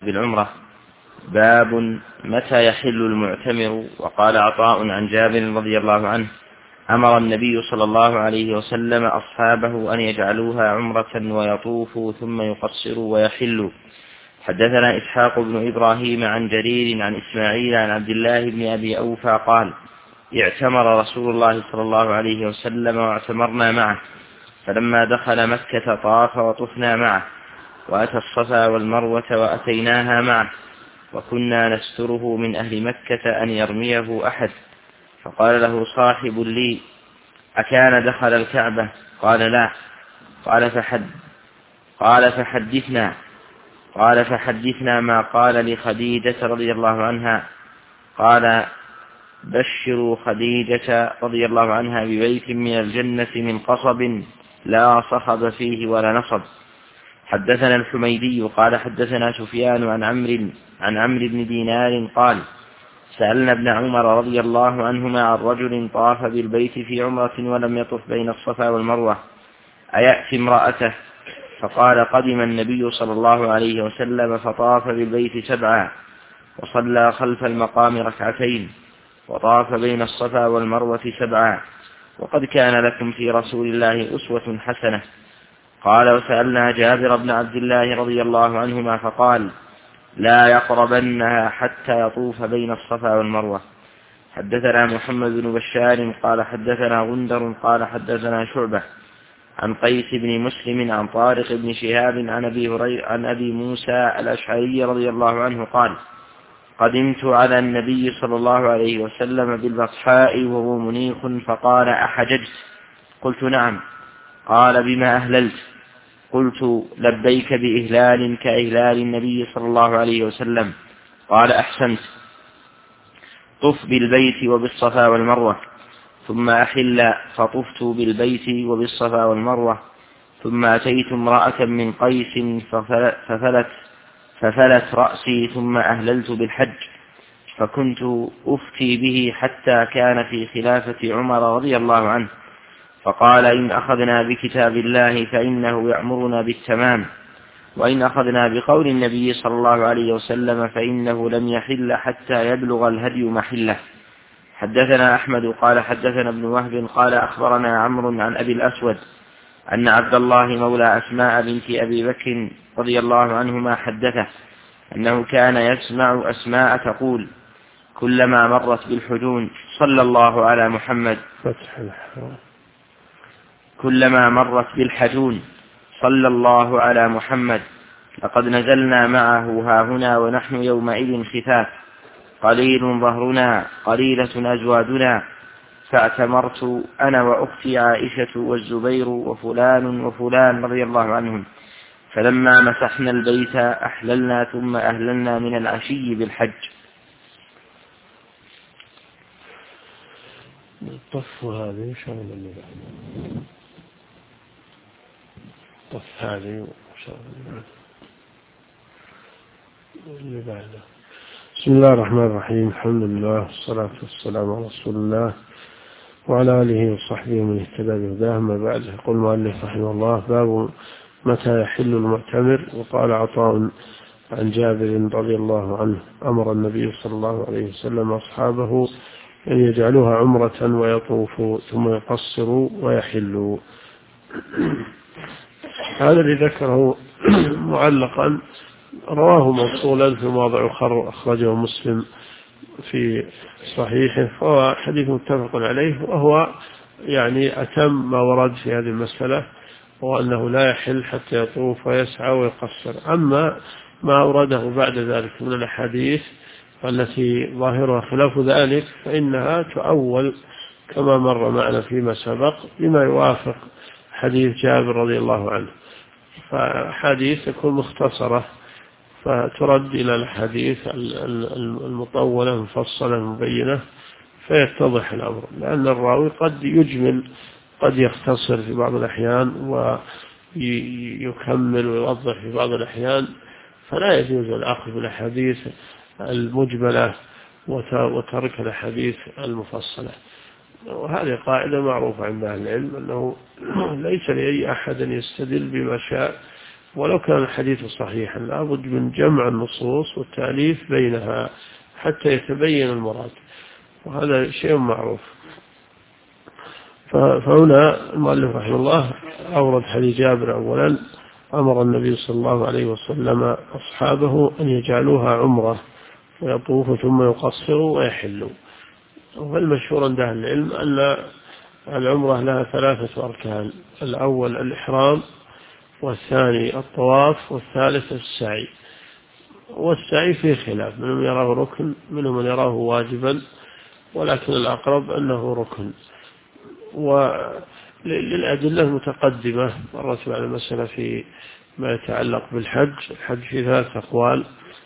بالعمرة. باب متى يحل المعتمر. وقال عطاء عن جابر رضي الله عنه: أمر النبي صلى الله عليه وسلم أصحابه أن يجعلوها عمرة ويطوفوا ثم يقصروا ويحلوا. حدثنا إسحاق بن إبراهيم عن جرير عن إسماعيل عن عبد الله بن أبي أوفى قال: اعتمر رسول الله صلى الله عليه وسلم واعتمرنا معه، فلما دخل مكة طاف وطفنا معه، وأتى الصفا والمروة وأتيناها معه، وكنا نستره من أهل مكة أن يرميه أحد. فقال له صاحب لي: أكان دخل الكعبة؟ قال: لا. قال فحدثنا ما قال لخديجة رضي الله عنها. قال: بشروا خديجة رضي الله عنها ببيت من الجنة من قصب لا صخب فيه ولا نصب. حدثنا الحميدي قال حدثنا سفيان عن عمرو بن دينار قال: سألنا ابن عمر رضي الله عنهما عن رجل طاف بالبيت في عمرة ولم يطف بين الصفا والمروة أيأتي امرأته؟ فقال: قدم النبي صلى الله عليه وسلم فطاف بالبيت 7 وصلى خلف المقام 2 وطاف بين الصفا والمروة 7 وقد كان لكم في رسول الله أسوة حسنة. قال: وسألنا جابر بن عبد الله رضي الله عنهما فقال: لا يقربنها حتى يطوف بين الصفا والمروة. حدثنا محمد بن بشار قال حدثنا غندر قال حدثنا شعبة عن قيس بن مسلم عن طارق بن شهاب عن أبي موسى الأشعري رضي الله عنه قال: قدمت على النبي صلى الله عليه وسلم بالبطحاء وهو منيخ فقال: أحججت؟ قلت: نعم. قال: بما أهللت؟ قلت: لبيك بإهلال كإهلال النبي صلى الله عليه وسلم. قال: أحسنت. طف بالبيت وبالصفا والمروة. ثم أحل فطفت بالبيت وبالصفا والمروة. ثم أتيت امرأة من قيس ففلت رأسي ثم أهللت بالحج، فكنت أفتي به حتى كان في خلافة عمر رضي الله عنه، فقال: إن أخذنا بكتاب الله فإنه يأمرنا بالتمام، وإن أخذنا بقول النبي صلى الله عليه وسلم فإنه لم يحل حتى يبلغ الهدي محله. حدثنا أحمد قال حدثنا ابن وهب قال أخبرنا عمرو عن أبي الأسود أن عبد الله مولى أسماء بنت أبي بكر رضي الله عنهما حدثه أنه كان يسمع أسماء تقول: كلما مرت بالحجون صلى الله على محمد. كلما مرت بالحجون صلى الله على محمد، لقد نزلنا معه هاهنا ونحن يومئذ خفاف، قليل ظهرنا قليلة أزوادنا، فاعتمرت أنا وأختي عائشة والزبير وفلان وفلان رضي الله عنهم، فلما مسحنا البيت أحللنا ثم أهللنا من العشي بالحج. الطف هذه شغل الطف هذه وشغل اللي بعده. بسم الله الرحمن الرحيم. الحمد لله والصلاة والسلام على رسول الله وعلى آله وصحبه من اهتدى بهداه. أما بعد، يقول المؤلف رحمه الله: باب متى يحل المعتمر. وقال عطاء عن جابر رضي الله عنه: أمر النبي صلى الله عليه وسلم أصحابه أن يجعلوها عمرة ويطوفوا ثم يقصروا ويحلوا. هذا اللي ذكره معلقا رواه موصولا في موضع أخرجه مسلم في صحيحه، فهو حديث متفق عليه، وهو يعني أتم ما ورد في هذه المسألة، وأنه لا يحل حتى يطوف ويسعى ويقصر. أما ما أورده بعد ذلك من الأحاديث التي ظاهرها خلاف ذلك فإنها تؤول كما مر معنا فيما سبق بما يوافق حديث جابر رضي الله عنه، فحديث تكون مختصرة فترد إلى الحديث المطولة المفصلة المبينة فيتضح الأمر، لأن الراوي قد يجمل قد يختصر في بعض الأحيان ويكمل ويوضح في بعض الأحيان، فلا يجوز الأخذ بالأحاديث المجملة وترك الأحاديث المفصلة. وهذه قاعدة معروفة عند أهل العلم، أنه ليس لأي أحد أن يستدل بما شاء ولو كان الحديث صحيحا لابد من جمع النصوص والتأليف بينها حتى يتبين المراد، وهذا شيء معروف. فهنا المؤلف رحمه الله أورد حديث جابر أولا: أمر النبي صلى الله عليه وسلم أصحابه أن يجعلوها عمرة ويطوفوا ثم يقصروا ويحلوا. والمشهور عند أهل العلم أن العمرة لها 3 أركان: الأول الإحرام، والثاني الطواف، والثالث السعي. والسعي فيه خلاف، منهم يراه ركن، منهم من يراه واجبا، ولكن الأقرب أنه ركن. وللأدلة المتقدمة مرت على المسألة في ما يتعلق بالحج. الحج في 3 أقوال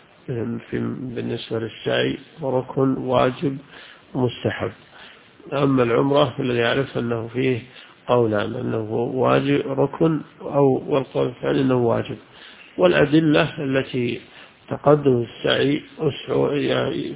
بالنسبة للسعي: وركن، واجب، ومستحب. أما العمرة فالذي يعرف أنه فيه قولان: أنه واجب ركن، والقول الثاني أنه واجب. والأدلة التي تقدم السعي يعني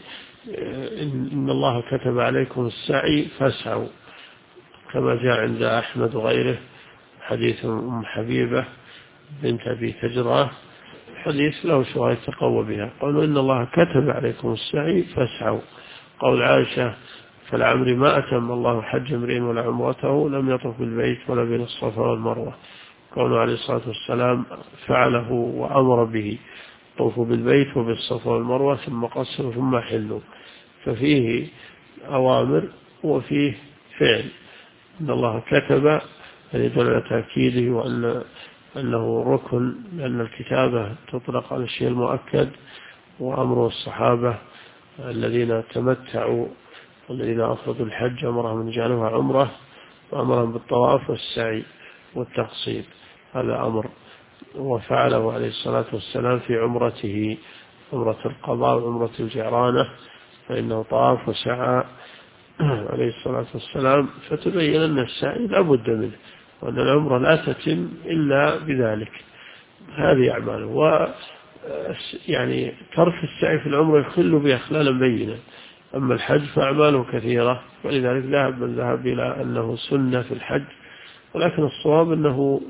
إن الله كتب عليكم السعي فاسعوا، كما جاء عند أحمد وغيره حديث أم حبيبة بنت أبي تجرة، حديث له شواهد تقوى بها. قالوا إن الله كتب عليكم السعي فاسعوا. قول عائشة: فالعمر ما أتم الله حج امرئ ولا عمرته لم يطف بالبيت ولا بين الصفا والمروة. قوله عليه الصلاة والسلام فعله وأمر به: طوفوا بالبيت وبالصفا والمروة ثم قصروا ثم حلوا. ففيه أوامر وفيه فعل. إن الله كتب يدل على تأكيده وأنه ركن، لأن الكتابة تطلق على الشيء المؤكد. وأمر الصحابة الذين تمتعوا والذين أفردوا الحج أمرهم أن يجعلوها عمرة، وأمرهم بالطواف والسعي والتقصير، هذا أمر. وفعله عليه الصلاة والسلام في عمرته، عمرة القضاء وعمرة الجعرانة، فإنه طاف وسعى عليه الصلاة والسلام. فتبين أن السعي لا بد منه، وأن العمرة لا تتم إلا بذلك. هذه أعماله. يعني ترك السعي في العمرة يخل بأخلالا بينة. أما الحج فأعماله كثيرة، ولذلك ذهب من ذهب إلى أنه سنة في الحج، ولكن الصواب أنه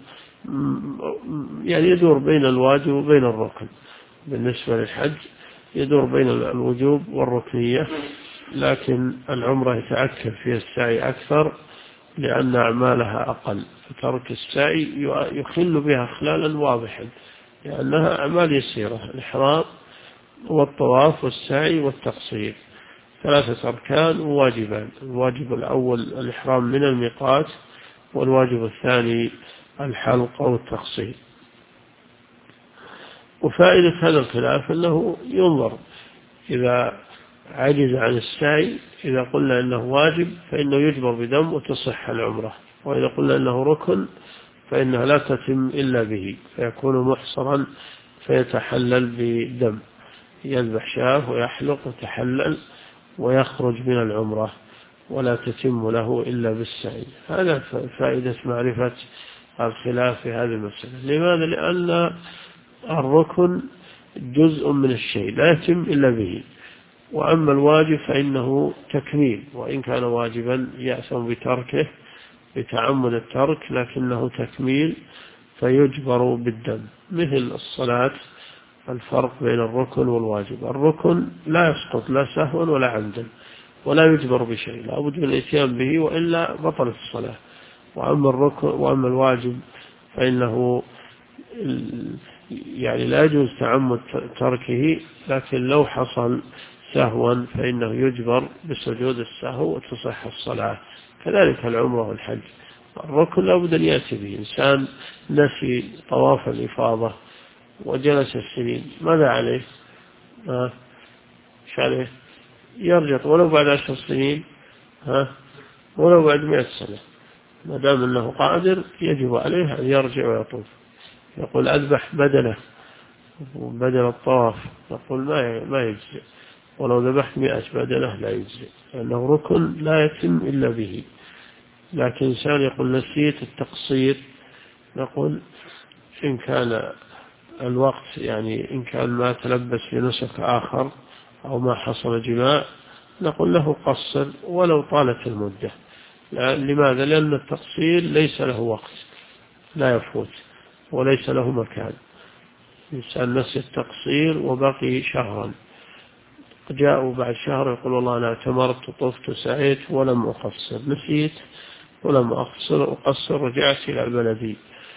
يعني يدور بين الواجب وبين الركن. بالنسبة للحج يدور بين الوجوب والركنية، لكن العمرة يتأكد فيها السعي أكثر لأن أعمالها أقل. فترك السعي يخل بها خلالا واضحا، لأنها أعمال يسيرة: الإحرام والطواف والسعي والتقصير، 3 أركان وواجبان. الواجب الأول الإحرام من الميقات، والواجب الثاني الحلق أو التقصير. وفائدة هذا الخلاف أنه ينظر إذا عجز عن السعي. إذا قلنا أنه واجب فإنه يجبر بدم وتصح العمرة، وإذا قلنا أنه ركن فإنها لا تتم إلا به، فيكون محصرا فيتحلل بدم، يذبح شاة ويحلق ويتحلل ويخرج من العمرة، ولا تتم له إلا بالسعي. هذا فائدة معرفة الخلاف في هذه المسألة. لماذا؟ لأن الركن جزء من الشيء لا يتم إلا به، وأما الواجب فإنه تكميل، وإن كان واجبا يأثم بتركه بتعمد الترك، لكنه تكميل فيجبر بالدم. مثل الصلاة الفرق بين الركن والواجب: الركن لا يسقط لا سهوا ولا عمدا، ولا يجبر بشيء، لا بد من الاتيان به وإلا بطلت الصلاة. وأما الواجب فإنه يعني لا يجوز تعمد تركه، لكن لو حصل سهوا فإنه يجبر بسجود السهو وتصح الصلاة. كذلك العمرة والحج، الركن لا بد أن يأتي به. إنسان نسي طواف الإفاضة وجلس السنين، ماذا عليه؟ إيش عليه؟ يرجع ولو بعد 10 سنين، ولو بعد 100 سنة، ما دام أنه قادر يجب عليه أن يرجع ويطوف. يقول أذبح بدله وبدل الطواف، يقول ما يجزئ، ولو ذبحت 100 بدله لا يجزئ، لأنه ركن لا يتم إلا به. لكن إنسان يقول نسيت التقصير، نقول إن كان الوقت يعني إن كان ما تلبس بنسك آخر أو ما حصل جماع، نقول له قصر ولو طالت المدة. لماذا؟ لأن التقصير ليس له وقت لا يفوت وليس له مكان. الإنسان نسي التقصير وبقي شهرا، جاءوا بعد شهر يقول والله أنا اعتمرت وطفت وسعيت ولم أقصر، نسيت ولم أقصر رجعت إلى بلدي.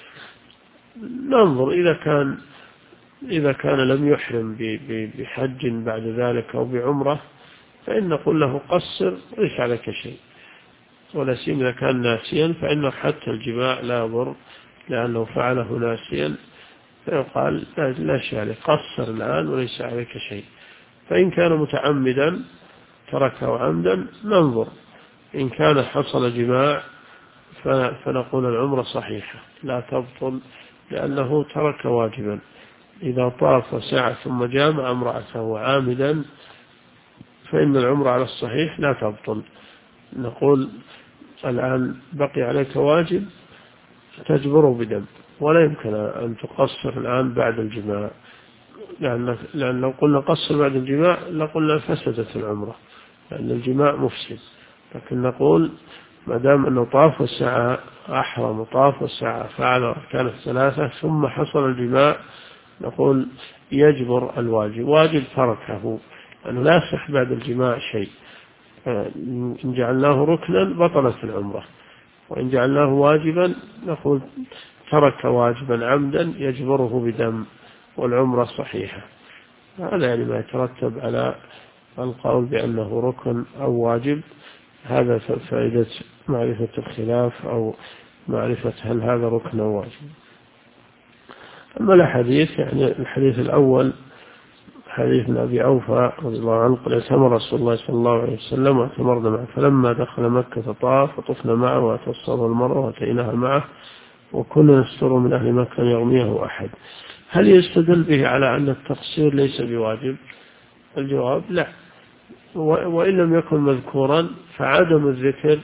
ننظر إذا كان لم يحرم بحج بعد ذلك أو بعمرة فإن نقول له قصر ليس عليك شيء، ولا سيما إذا كان ناسيا فإنه حتى الجماع لا يضر لأنه فعله ناسيا، فيقال لا شيء عليك، قصر الآن وليس عليك شيء. فإن كان متعمدا تركه عمدا ننظر، إن كان حصل جماع فنقول العمرة صحيحة لا تبطل لأنه ترك واجبا. إذا طاف وسعى ثم جامع امرأته عامدا فإن العمرة على الصحيح لا تبطل. نقول الآن بقي عليك واجب تجبره بدم، ولا يمكن أن تقصر الآن بعد الجماع، لأن لو قلنا قصر بعد الجماع لقلنا فسدت العمرة لأن الجماع مفسد. لكن نقول ما دام أنه طاف وسعى، أحرم وطاف وسعى فعل أركان الثلاثة ثم حصل الجماع، نقول يجبر الواجب، واجب تركه أنه لا يصح بعد الجماع شيء. إن جعلناه ركنا بطلت العمرة، وإن جعلناه واجبا نقول ترك واجبا عمدا يجبره بدم والعمرة صحيحة. هذا يعني ما يترتب على القول بأنه ركن أو واجب. هذا فائدة معرفة الخلاف أو معرفة هل هذا ركن أو واجب. أما الحديث يعني الحديث الأول حديث أبي أوفى رضي الله عنه قال اعتمر رسول الله صلى الله عليه وسلم واعتمرنا معه، فلما دخل مكة طاف وطفنا معه وأتى الصفا والمروة وأتيناها معه وكنا نستر من أهل مكة أن يرميه أحد. هل يستدل به على أن التقصير ليس بواجب؟ الجواب لا، وإن لم يكن مذكورا فعدم الذكر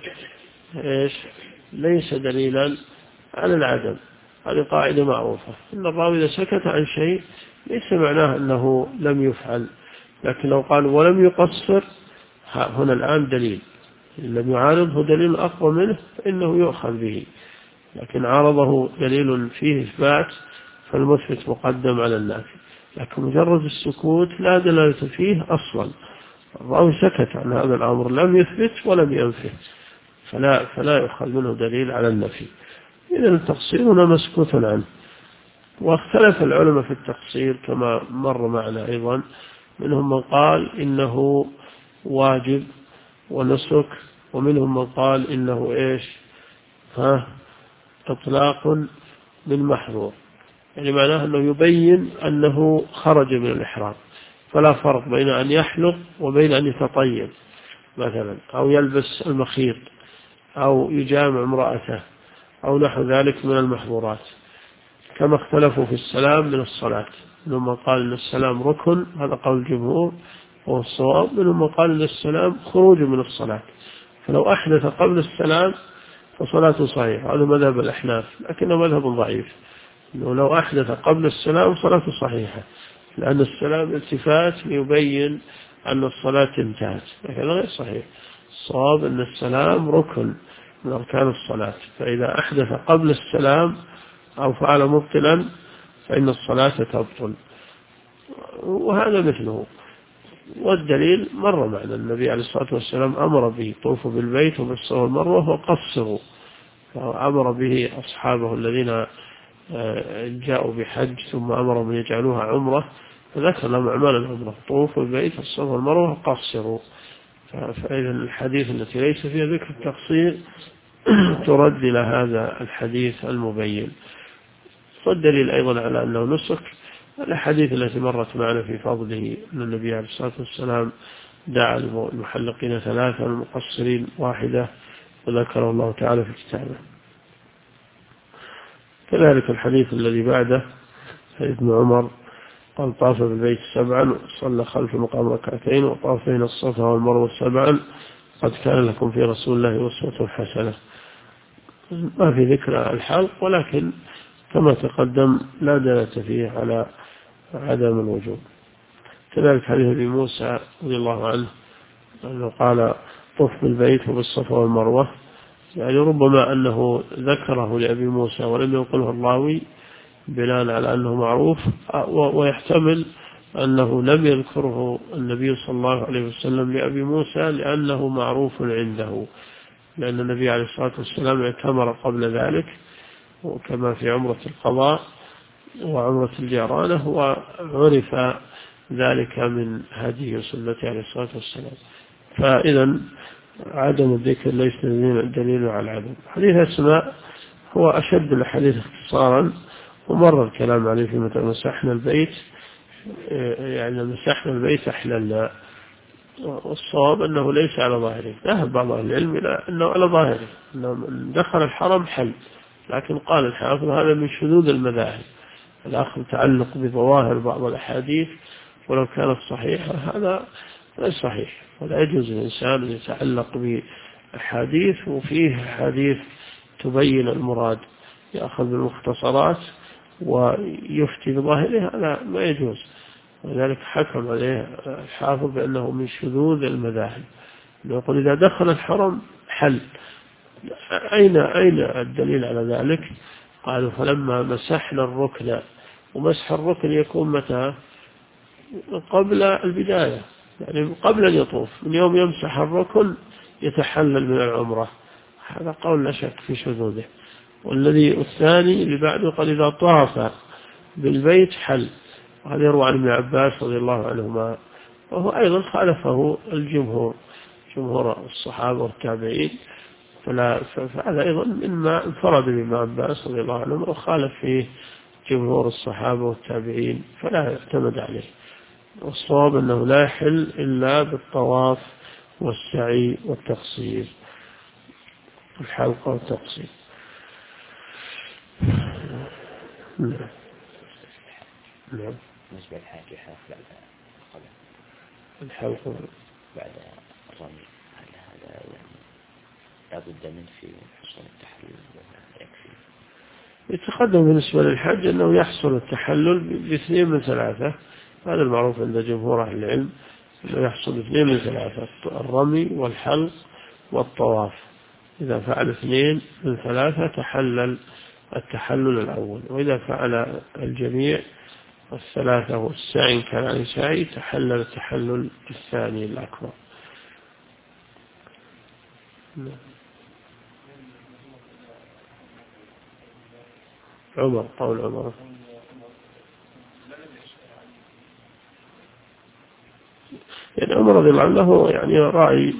ليس دليلا على العدم. هذه قاعدة معروفة، إن الراوي إذا سكت عن شيء ليس معناه أنه لم يفعل، لكن لو قال ولم يقصر هنا الآن دليل، إن لم يعارضه دليل أقوى منه فإنه يؤخذ به، لكن عارضه دليل فيه إثبات فالمثبت مقدم على النافي. لكن مجرد السكوت لا دلالة فيه أصلا، الراوي سكت عن هذا الأمر لم يثبت ولم ينفه فلا يؤخذ منه دليل على النفي. إذن التقصير هنا مسكوت عنه. واختلف العلماء في التقصير كما مر معنا أيضا، منهم من قال إنه واجب ونسك، ومنهم من قال إنه إطلاق من محظور، يعني معناه أنه يبين أنه خرج من الإحرام، فلا فرق بين أن يحلق وبين أن يتطيب مثلا أو يلبس المخيط أو يجامع امرأته أو نحو ذلك من المحظورات. كما اختلفوا في السلام من الصلاة، منهم من قال أن السلام ركن، هذا قول الجمهور وهو الصواب، منهم من قال أن السلام خروج من الصلاة، فلو أحدث قبل السلام فصلاته صحيحة، هذا مذهب الأحناف لكنه مذهب ضعيف، إنه لو أحدث قبل السلام صلاته صحيحة، لأن السلام التفات ليبين أن الصلاة انتهت، لكن غير صحيح. الصواب أن السلام ركن من أركان الصلاة، فإذا أحدث قبل السلام أو فعل مبطلا فإن الصلاة تبطل، وهذا مثله. والدليل مر معنا النبي عليه الصلاة والسلام أمر به طوفوا بالبيت وبالصفا والمروة وقصروا، فأمر به أصحابه الذين جاءوا بحج ثم أمرهم أن يجعلوها عمرة، فذكر لهم أعمال العمرة طوفوا بالبيت والصفا والمروة وقصروا. فإذا الحديث التي ليس فيها ذكر التقصير ترد إلى هذا الحديث المبين. والدليل أيضا على أنه نسك الحديث التي مرت معنا في فضله أن النبي عليه الصلاة والسلام دعا المحلقين 3 والمقصرين 1، وذكره الله تعالى في كتابه. كذلك الحديث الذي بعده حديث ابن عمر قال طاف بالبيت 7 وصلى خلف المقام 2 وطاف بين الصفا والمروة 7 قد كان لكم في رسول الله أسوة حسنة. ما في ذكر الحلق، ولكن كما تقدم لا دلالة فيه على عدم الوجوب. كذلك حديث أبي موسى رضي الله عنه أنه قال طف بالبيت وبالصفا والمروة، يعني ربما أنه ذكره لأبي موسى ولم ينقله الراوي بناء على أنه معروف، ويحتمل أنه لم يذكره النبي صلى الله عليه وسلم لأبي موسى لأنه معروف عنده، لأن النبي عليه الصلاة والسلام اعتمر قبل ذلك، وكما في عمرة القضاء وعمرة الجيرانة، وعرف ذلك من هديه وسنته عليه الصلاة والسلام. فإذا عدم الذكر ليس دليل على العدم. حديث أسماء هو أشد الحديث اختصارا، ومر الكلام عليه في متى مسحنا البيت، يعني مسحنا البيت أحللنا، والصواب أنه ليس على ظاهره. ذهب بعض العلم إلى أنه على ظاهره، أنه دخل الحرم حل، لكن قال الحافظ هذا من شذوذ المذاهب، الأخذ تعلق بظواهر بعض الأحاديث ولو كانت صحيحة، هذا غير صحيح، ولا يجوز الإنسان أن يتعلق بأحاديث وفيه حديث تبين المراد يأخذ بالمختصرات ويفتي بظاهره، هذا ما يجوز. ولذلك حكم عليه الحافظ بأنه من شذوذ المذاهب، يقول إذا دخل الحرم حل. أين الدليل على ذلك؟ قالوا فلما مسحنا الركن، ومسح الركن يكون متى؟ قبل البداية، يعني قبل أن يطوف، من يوم يمسح الركن يتحلل من العمرة. هذا قول لا شك في شذوذه. والذي الثاني اللي بعده قال إذا طاف بالبيت حل، وهذا يروى عن ابن عباس رضي الله عنهما، وهو أيضا خالفه الجمهور، جمهور الصحابة والتابعين، فهذا أيضا مما انفرد بابن عباس رضي الله عنه وخالف فيه جمهور الصحابة والتابعين، فلا يعتمد عليه. والصواب أنه لا يحل إلا بالطواف والسعي والتقصير، الحلقة والتقصير. نعم. بالنسبة للحاجة بعد الحلقة بعد الرمي، هل هذا يعني لا بد منه في حصول التحلل يكفي؟ يتقدم بالنسبة للحج أنه يحصل التحلل باثنين من ثلاثة، هذا المعروف عند جمهور أهل العلم، أنه يحصل باثنين من ثلاثة: الرمي والحلق والطواف. إذا فعل اثنين من ثلاثة تحلل التحلل الأول، وإذا فعل الجميع الثلاثة والسعي كان عن سعي تحلل التحلل الثاني الأكبر. عمر، قول عمر. يعني عمر رضي الله عنه يعني رأى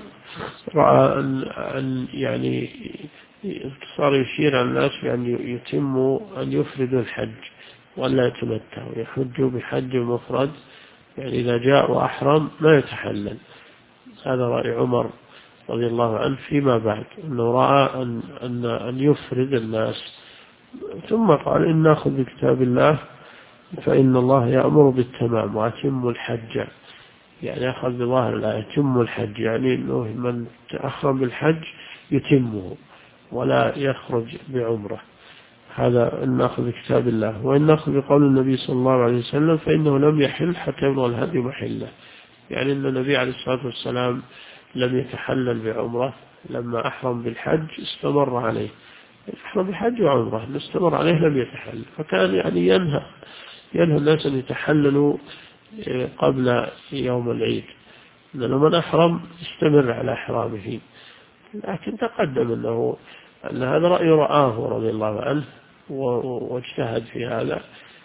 أن يعني صار يشير على الناس بأن يتموا أن يفردوا الحج ولا يتمتعوا، يحجوا بحج مفرد، يعني إذا جاء وأحرم ما يتحلل. هذا رأي عمر رضي الله عنه فيما بعد، أنه رأى أن يفرد الناس. ثم قال إن نأخذ بكتاب الله فإن الله يأمر بالتمام وأتم الحج، يعني أخذ بظاهر الآية يتم الحج، يعني أنه من تأخر بالحج يتمه ولا يخرج بعمره. هذا إن نأخذ بكتاب الله. وإن نأخذ بقول النبي صلى الله عليه وسلم فإنه لم يحل حتى يبلغ الهدي محله، يعني أن النبي عليه الصلاة والسلام لم يتحلل بعمره، لما أحرم بالحج استمر عليه، أحرم بالحج وعمره استمر عليه لم يتحلل، فكان يعني ينهى الناس أن يتحللوا قبل يوم العيد، لأنه من أحرم استمر على إحرامه. لكن تقدم أن هذا رأي رآه رضي الله عنه واجتهد في هذا،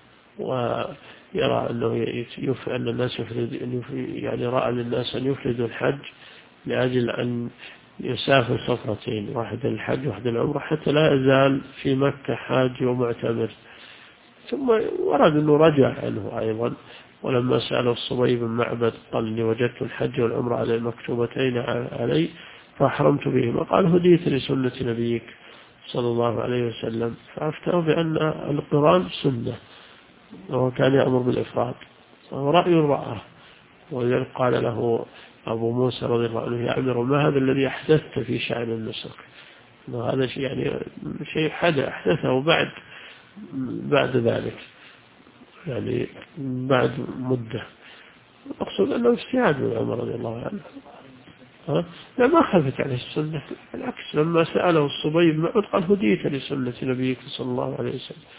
ويرى أن الناس يعني رأى للناس أن يفردوا الحج لأجل أن يسافر سفرتين، واحدة للحج واحدة للعمرة، حتى لا يزال في مكة حاج ومعتمر. ثم ورد أنه رجع عنه أيضا، ولما سأله الصبي بن معبد قال إني وجدت الحج والعمرة على المكتوبتين علي فأحرمت بهما، قال هديت لسنة نبيك صلى الله عليه وسلم، فأفتاه بأن القران سنة، وهو كان يأمر بالإفراد، وهو رأي رأاه. ولذلك قال له أبو موسى رضي الله عنه يا أمير ما هذا الذي أحدثت في شأن النسك؟ هذا شيء أحدثه بعد ذلك، يعني بعد مدة. أقصد أنه اجتهاد من عمر رضي الله عنه، لا ما خلفت عليه السنة، بالعكس لما سأله الصبي بن معبد قال هديت لسنة نبيك صلى الله عليه وسلم،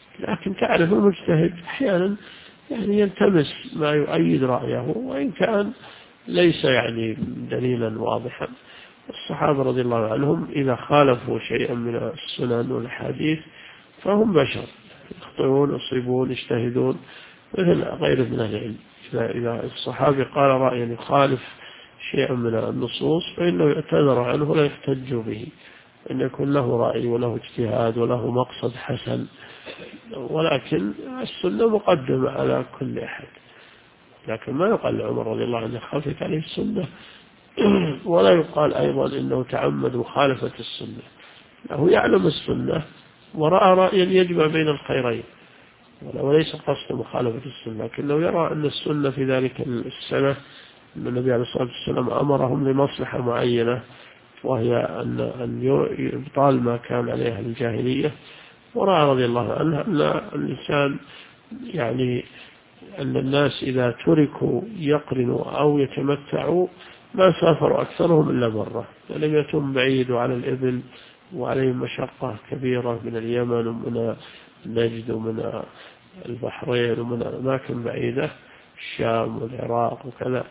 لكن تعرف المجتهد أحيانا يعني يلتمس ما يؤيد رأيه وإن كان ليس يعني دليلا واضحا. الصحابة رضي الله عنهم إذا خالفوا شيئا من السنن والحديث فهم بشر يخطئون يصيبون يجتهدون مثل غير من العلم. إذا الصحابي قال رأيا يخالف شيئا من النصوص فإنه يعتذر عنه ولا يحتج به، أن يكون له رأي وله اجتهاد وله مقصد حسن، ولكن السنة مقدمة على كل أحد. لكن ما يقال لعمر رضي الله عنه خافت عليه السنة ولا يقال أيضا إنه تعمد مخالفة السنة، له يعلم السنة ورأى رأيا يجمع بين الخيرين وليس قصد مخالفة السنة، لكنه يرى أن السنة في ذلك السنة أن النبي عليه الصلاة والسلام أمرهم لمصلحة معينة وهي أن يبطال ما كان عليه الجاهلية. ورأى رضي الله عنه أن الإنسان يعني أن الناس إذا تركوا يقرنوا أو يتمتعوا ما سافروا أكثرهم إلا مرة، ولم يتم بعيد على الإبل وعليهم مشقة كبيرة من اليمن ومن نجد ومن البحرين ومن أماكن بعيدة الشام والعراق وكذا،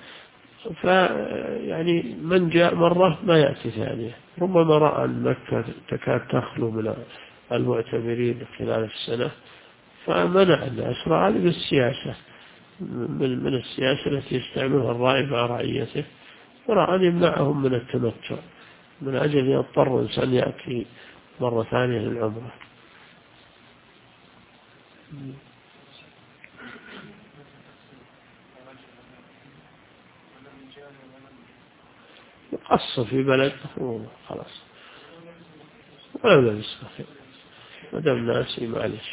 فيعني من جاء مرة ما يأتي ثانية. ربما رأى أن مكة تكاد تخلو من المعتمرين خلال السنة فمنع الناس، رأى بالسياسة من السياسة التي يستعملها الراعي مع رعيته، ورأى أن يمنعهم من التمتع من أجل يضطر الإنسان يأتي مرة ثانية للعمرة. يقص في بلد خلاص ولا بأس ما دام ناسي معلش.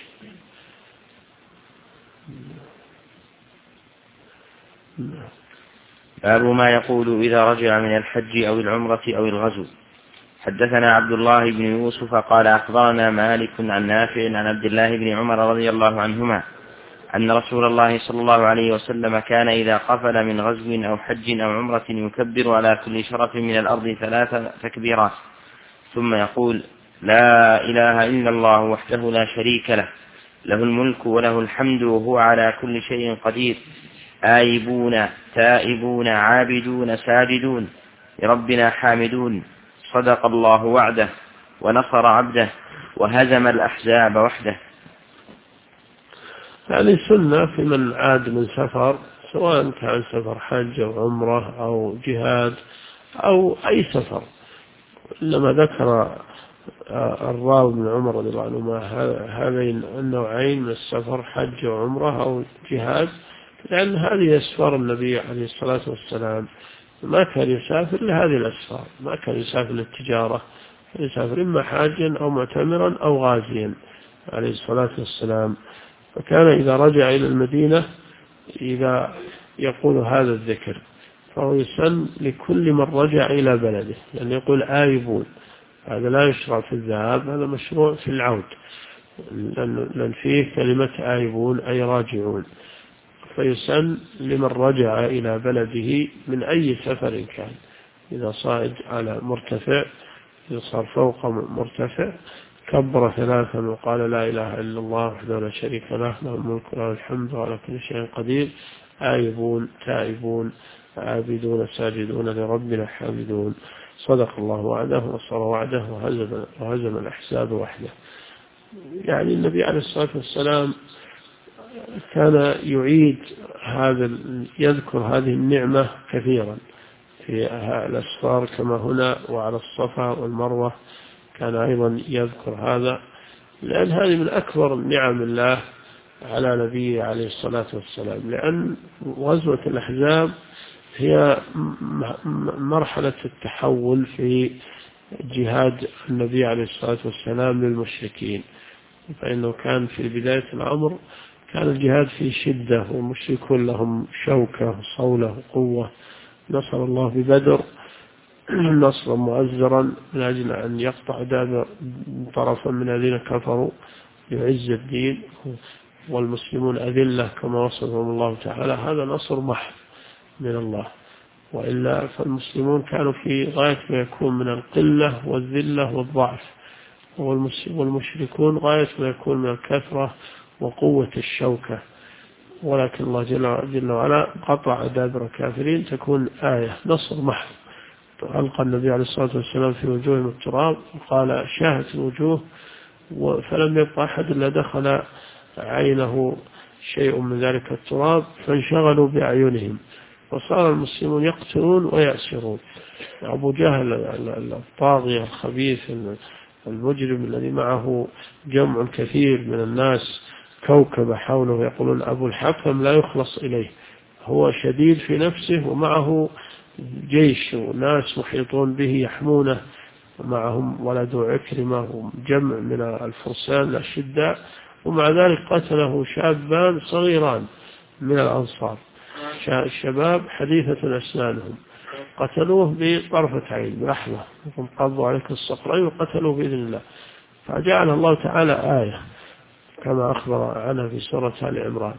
باب ما يقول إذا رجع من الحج أو العمرة أو الغزو. حدثنا عبد الله بن يوسف قال أخبرنا مالك عن نافع عن عبد الله بن عمر رضي الله عنهما أن رسول الله صلى الله عليه وسلم كان إذا قفل من غزو أو حج أو عمرة يكبر على كل شرف من الأرض 3 تكبيرات ثم يقول لا إله إلا الله وحده لا شريك له له الملك وله الحمد وهو على كل شيء قدير آيبون تائبون عابدون ساجدون لربنا حامدون صدق الله وعده ونصر عبده وهزم الأحزاب وحده. هذه سنة في من عاد من سفر، سواء كان سفر حج أو عمرة أو جهاد أو أي سفر. لما ذكر الراوي بن عمر رضي الله عنهما هذين النوعين من السفر حج وعمرة أو جهاد، لأن هذه أسفار النبي عليه الصلاة والسلام ما كان يسافر لهذه الأسفار، ما كان يسافر للتجارة، كان يسافر إما حاجا أو معتمرا أو غازيا عليه الصلاة والسلام. فكان إذا رجع إلى المدينة إذا يقول هذا الذكر، فهو يسن لكل من رجع إلى بلده، يعني يقول آيبون، هذا لا يشرع في الذهاب، هذا مشروع في العود، لأن فيه كلمة آيبون أي راجعون. فيسن لمن رجع إلى بلده من أي سفر كان، إذا صعد على مرتفع، إذا صار فوق مرتفع كبر 3 وقال لا إله إلا الله وحده لا شريك له له الملك وله الحمد وعلى كل شيء قدير آيبون تائبون عابدون ساجدون لربنا حامدون صدق الله وعده ونصر وعده وهزم الأحزاب وحده. يعني النبي عليه الصلاة والسلام كان يعيد يذكر هذه النعمة كثيرا في الأسفار كما هنا وعلى الصفا والمروة، كان أيضا يذكر هذا، لأن هذه من أكبر نعم الله على نبيه عليه الصلاة والسلام. لأن غزوة الأحزاب هي مرحلة التحول في جهاد النبي عليه الصلاة والسلام للمشركين، فإنه كان في بداية الأمر كان الجهاد في شدة والمشركون لهم شوكة وصولة وقوة. نصر الله ببدر نصرا مؤزرا من أجل أن يقطع دابر طرفا من الذين كفروا ليعز الدين، والمسلمون أذلة كما وصفهم الله تعالى. هذا نصر محض من الله، وإلا فالمسلمون كانوا في غاية ما يكون من القلة والذلة والضعف، والمشركون غاية ما يكون من الكثرة وقوة الشوكة، ولكن الله جل وعلا قطع دابر الكافرين تكون آية نصر محض. ألقى النبي عليه الصلاة والسلام في وجوههم التراب وقال شاهت الوجوه، فلم يبقى أحد إلا دخل عينه شيء من ذلك التراب فانشغلوا بأعينهم، وصار المسلمون يقتلون ويأسرون. أبو جهل الطاغية الخبيث المجرم الذي معه جمع كثير من الناس كوكب حوله يقولون أبو الحكم لا يخلص إليه، هو شديد في نفسه ومعه جيش وناس محيطون به يحمونه، ومعهم ولد عكرمة وجمع من الفرسان الأشداء، ومع ذلك قتله شابان صغيران من الأنصار، الشباب حديثة أسنانهم، قتلوه بطرفة عين بلحظة، قضوا عليك الصقرين وقتلوه بإذن الله. فجعل الله تعالى آية كما أخبر عنها في سورة آل عمران: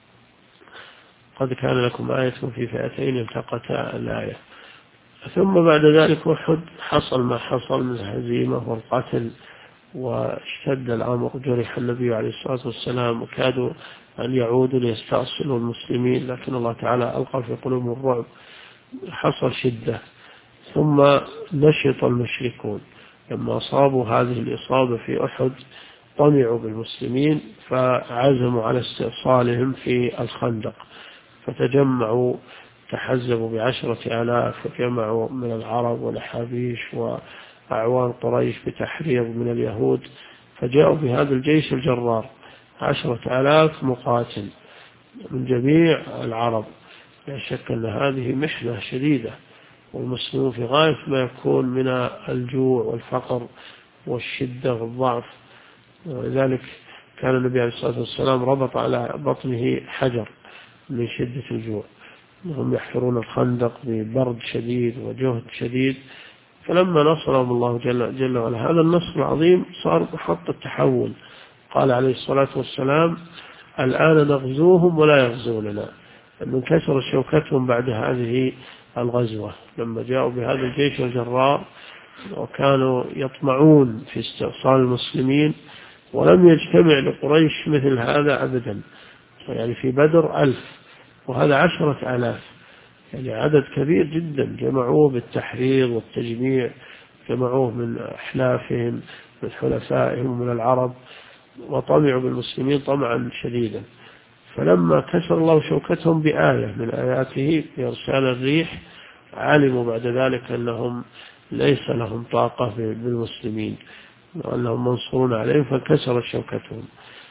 قد كان لكم آية في فئتين التقتا، الآية. ثم بعد ذلك أحد حصل ما حصل من الهزيمة والقتل، واشتد الأمر، جرح النبي عليه الصلاة والسلام وكادوا أن يعودوا ليستأصلوا المسلمين، لكن الله تعالى ألقى في قلوبهم الرعب، حصل شدة. ثم نشط المشركون لما أصابوا هذه الإصابة في أحد طمعوا بالمسلمين فعزموا على استئصالهم في الخندق، فتجمعوا، تحزبوا ب10,000، وجمعوا من العرب والأحابيش وأعوان قريش بتحريض من اليهود، فجاءوا بهذا الجيش الجرار 10,000 مقاتل من جميع العرب. لا شك أن هذه محنة شديدة، والمسلمون في غاية ما يكون من الجوع والفقر والشدة والضعف، ولذلك كان النبي عليه الصلاة والسلام ربط على بطنه حجر من شدة الجوع، هم يحفرون الخندق ببرد شديد وجهد شديد. فلما نصرهم الله جل وعلا هذا النصر العظيم صار محط التحول، قال عليه الصلاة والسلام: الآن نغزوهم ولا يغزوننا، أن انكسر شوكتهم بعد هذه الغزوة لما جاءوا بهذا الجيش الجرار، وكانوا يطمعون في استئصال المسلمين، ولم يجتمع لقريش مثل هذا أبدا. يعني في بدر 1000 وهذا 10,000، يعني عدد كبير جدا، جمعوه بالتحريض والتجميع، جمعوه من أحلافهم من حلفائهم من العرب، وطمعوا بالمسلمين طمعا شديدا. فلما كسر الله شوكتهم بآية من آياته بإرسال الريح، علموا بعد ذلك أنهم ليس لهم طاقة بالمسلمين وأنهم منصورون عليهم، فكسر شوكتهم.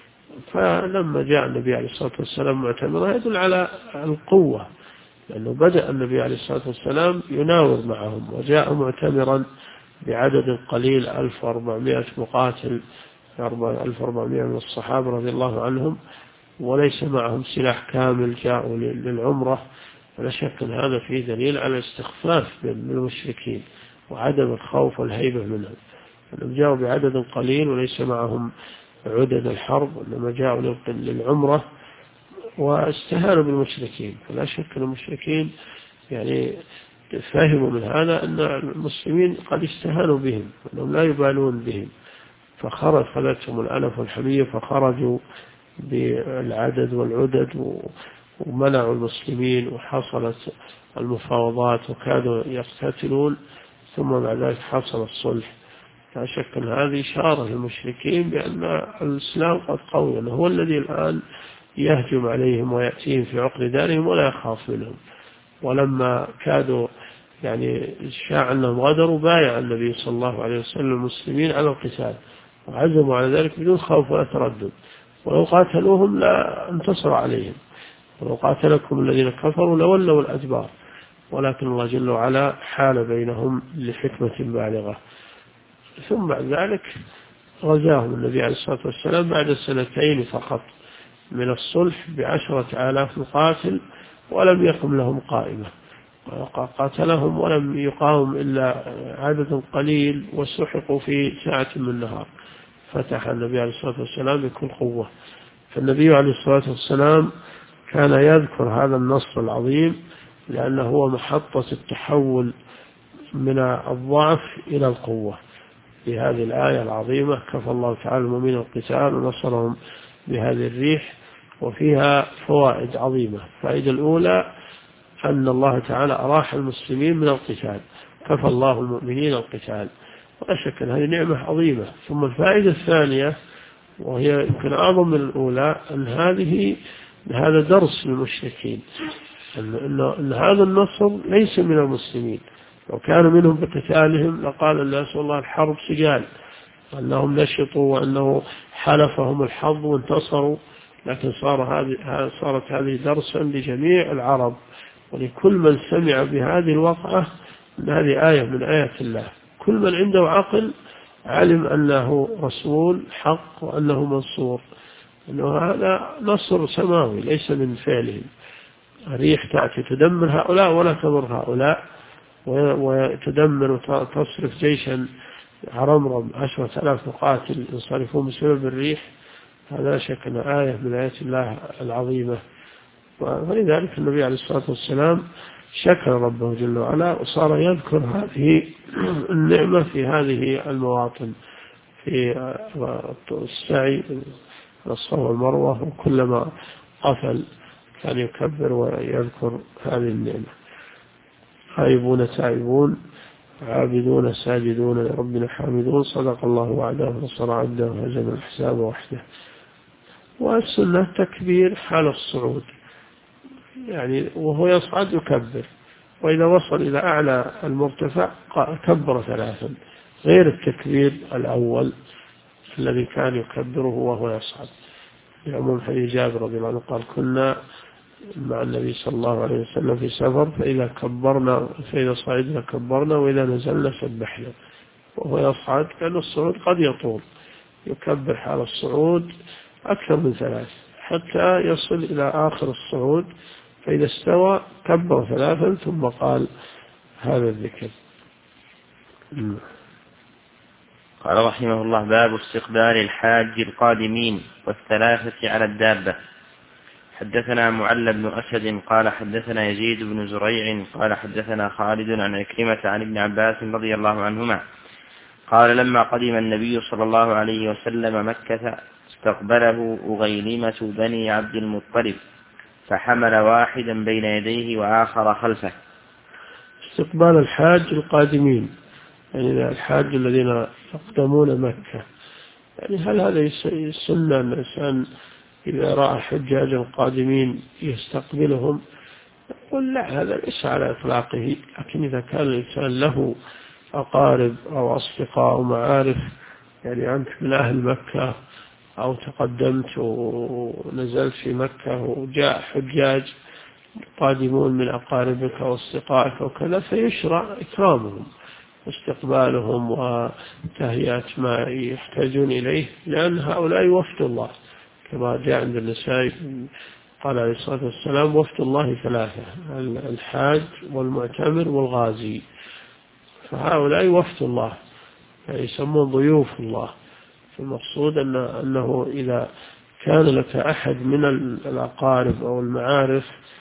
فلما جاء النبي عليه الصلاة والسلام معتمرا يدل على القوة، لأنه بدأ النبي عليه الصلاة والسلام يناور معهم، وجاء معتمرا بعدد قليل 1400 مقاتل، 1400 من الصحابة رضي الله عنهم، وليس معهم سلاح كامل، جاءوا للعمرة. ولا شك أن هذا فيه دليل على استخفاف بالمشركين وعدم الخوف والهيبة منهم، أنهم جاءوا بعدد قليل وليس معهم عدد الحرب، إنما جاءوا للعمرة واستهانوا بالمشركين. فلا شك أن المشركين يعني فهموا من هذا أن المسلمين قد استهانوا بهم وأنهم لا يبالون بهم، خذتهم الألف والحمية، فخرجوا بالعدد والعدد ومنعوا المسلمين، وحصلت المفاوضات وكادوا يقتتلون، ثم بعد ذلك حصل الصلح. لا شك أن هذه إشارة للمشركين بأن الإسلام قد قوي، أنه هو الذي الآن يهجم عليهم ويأتيهم في عقر دارهم ولا يخاف منهم. ولما كادوا يعني شاع أنهم غدروا، بايع النبي صلى الله عليه وسلم المسلمين على القتال، وعزموا على ذلك بدون خوف ولا تردد، ولو قاتلوهم لا انتصر عليهم، ولو قاتلكم الذين كفروا لولوا الأدبار، ولكن الله جل وعلا حال بينهم لحكمة بالغة. ثم بعد ذلك غزاهم النبي عليه الصلاة والسلام بعد 2 فقط من الصلح ب10,000 مقاتل، ولم يقم لهم قائمة، قاتلهم ولم يقاوم إلا عدد قليل، وسحقوا في ساعة من النهار. فتح النبي عليه الصلاة والسلام بكل قوة. فالنبي عليه الصلاة والسلام كان يذكر هذا النصر العظيم، لأنه هو محطة التحول من الضعف إلى القوة. في هذه الآية العظيمة. كفى الله تعالى المؤمنين القتال ونصرهم بهذه الريح. وفيها فوائد عظيمة. الفائدة الأولى أن الله تعالى أراح المسلمين من القتال، كفى الله المؤمنين القتال، ولا شك أن هذه نعمة عظيمة. ثم الفائدة الثانية وهي يمكن أعظم من الأولى، أن هذا درس للمشركين، أن هذا النصر ليس من المسلمين. لو كان منهم بقتالهم لقال الناس والله الحرب سجال، أنهم نشطوا وأنه حلفهم الحظ وانتصروا. لكن صارت هذه درسا لجميع العرب ولكل من سمع بهذه الوقعة، أن هذه آية من آيات الله. كل من عنده عقل علم أنه رسول حق وأنه منصور، أنه هذا نصر سماوي ليس من فعلهم. ريح تأتي تدمر هؤلاء ولا تضر هؤلاء، وتدمر وتصرف جيشا عرمرم 10,000 مقاتل ينصرفون بسبب الريح. هذا لا شك أن آية من آيات الله العظيمة. ولذلك النبي عليه الصلاة والسلام شكر ربه جل وعلا، وصار يذكر هذه النعمة في هذه المواطن، في السعي الصفا والمروة، وكلما قفل كان يكبر ويذكر هذه النعمة. خائبون تائبون عابدون ساجدون لربنا حامدون، صدق الله وعده ونصر عبده وهزم الحساب وحده. والسنة تكبير حال الصعود، يعني وهو يصعد يكبر، وإذا وصل إلى أعلى المرتفع كبر 3، غير التكبير الأول الذي كان يكبره وهو يصعد. يعمل حديث جابر رضي الله عنه قال كنا مع النبي صلى الله عليه وسلم في سفر، فإذا صعدنا كبرنا وإذا نزلنا سبحنا. وهو يصعد كان الصعود قد يطول، يكبر حال الصعود أكثر من 3 حتى يصل إلى آخر الصعود، فإذا استوى كبر 3 ثم قال هذا الذكر. قال رحمه الله: باب استقبال الحاج القادمين والثلاثة على الدابة. حدثنا معل بن أسد قال حدثنا يزيد بن زريع قال حدثنا خالد عن عكرمة عن ابن عباس رضي الله عنهما قال: لما قدم النبي صلى الله عليه وسلم مكة استقبله أغيلمة بني عبد المطلب، فحمل واحدا بين يديه وآخر خلفه. استقبال الحاج القادمين، يعني الحاج الذين يقدمون مكة، يعني هل هذا سنة أن الإنسان إذا رأى حجاجا قادمين يستقبلهم؟ يقول لا، هذا ليس على إطلاقه. لكن إذا كان الإنسان له أقارب أو أصدقاء أو معارف، يعني أنت من أهل مكة أو تقدمت ونزلت في مكة وجاء حجاج قادمون من أقاربك وأصدقائك وكذا، فيشرع إكرامهم واستقبالهم وتهيئة ما يحتاجون إليه، لأن هؤلاء وفد الله كما جاء عند النسائي قال عليه الصلاة والسلام: وفد الله 3، الحاج والمعتمر والغازي. فهؤلاء وفد الله، يعني يسمون ضيوف الله. فالمقصود أنه إذا كان لك أحد من الأقارب أو المعارف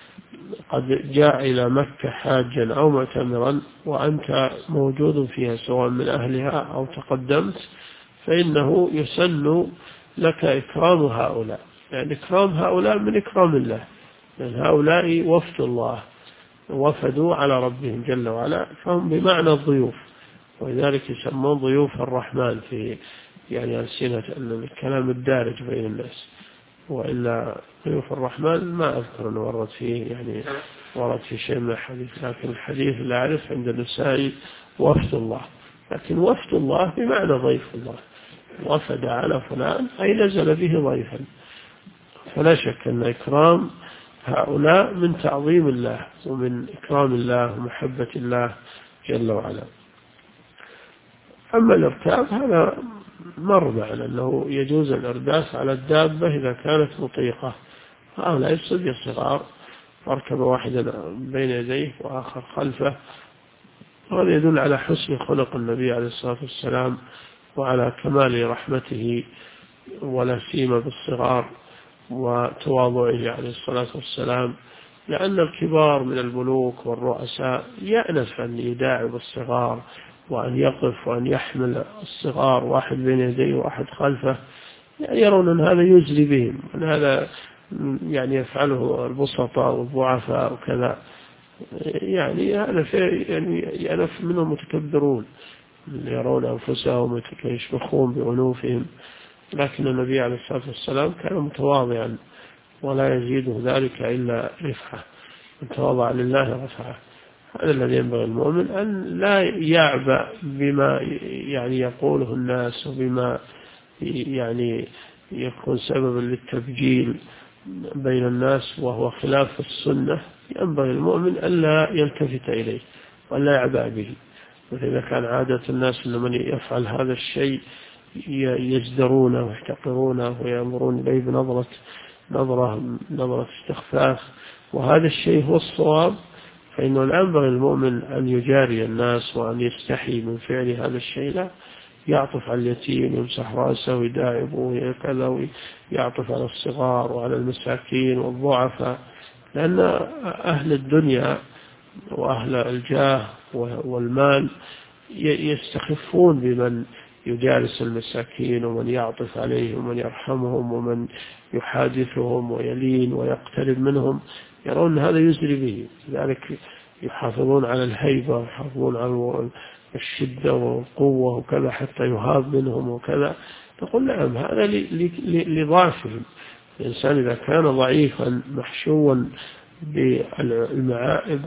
قد جاء إلى مكة حاجا أو معتمرا وأنت موجود فيها سواء من أهلها أو تقدمت، فإنه يسن لك إكرام هؤلاء، يعني إكرام هؤلاء من إكرام الله، لأن هؤلاء وفد الله وفدوا على ربهم جل وعلا، فهم بمعنى الضيوف، ولذلك يسمون ضيوف الرحمن في يعني ألسنة الكلام الدارج بين الناس. وإلا ضيوف الرحمن ما أذكر أنه ورد فيه، يعني ورد في شيء من الحديث، لكن الحديث اللي أعرف عند النسائي وفد الله، لكن وفد الله بمعنى ضيف الله، وفد على فلان أي نزل به ضيفا. فلا شك أن إكرام هؤلاء من تعظيم الله ومن إكرام الله ومحبة الله جل وعلا. أما الاركاب هذا مر معنا أنه يجوز الإرداف على الدابة إذا كانت مطيقة، هؤلاء الصبية الصغار واركب واحدا بين يديه وآخر خلفه. وهذا يدل على حسن خلق النبي عليه الصلاة والسلام وعلى كمال رحمته ولا سيما بالصغار وتواضعه عليه الصلاة والسلام، لأن الكبار من الملوك والرؤساء يأنف أن يداعب الصغار وأن يقف وأن يحمل الصغار، واحد بين يديه وواحد خلفه، يعني يرون أن هذا يجري بهم، أن هذا يعني يفعله البسطاء والضعفاء وكذا، يعني هذا يعني منهم متكبرون يرون أنفسهم يشبخون بأنوفهم. لكن النبي عليه الصلاة والسلام كان متواضعا ولا يزيده ذلك إلا رفعة، من تواضع لله رفعه. هذا الذي ينبغي المؤمن، أن لا يعبأ بما يعني يقوله الناس وبما يعني يكون سببا للتبجيل بين الناس وهو خلاف السنة. ينبغي المؤمن ألا يلتفت إليه ولا يعبأ به. وإذا كان عادة الناس أن من يفعل هذا الشيء يجدرونه ويحتقرونه ويأمرون إليه نظرة استخفاف، وهذا الشيء هو الصواب، فإنه لا ينبغي المؤمن أن يجاري الناس وأن يستحي من فعل هذا الشيء، لا، يعطف على اليتيم يمسح رأسه ويداعبه وكذا، ويعطف على الصغار وعلى المساكين والضعفاء، لأن أهل الدنيا وأهل الجاه والمال يستخفون بمن يجالس المساكين ومن يعطف عليهم ومن يرحمهم ومن يحادثهم ويلين ويقترب منهم، يرون هذا يزري به، لذلك يحافظون على الهيبة ويحافظون على الشدة والقوة وكذا حتى يهاب منهم وكذا. تقول نعم، هذا لضعفهم. الإنسان إذا كان ضعيفا محشوا بالمعائب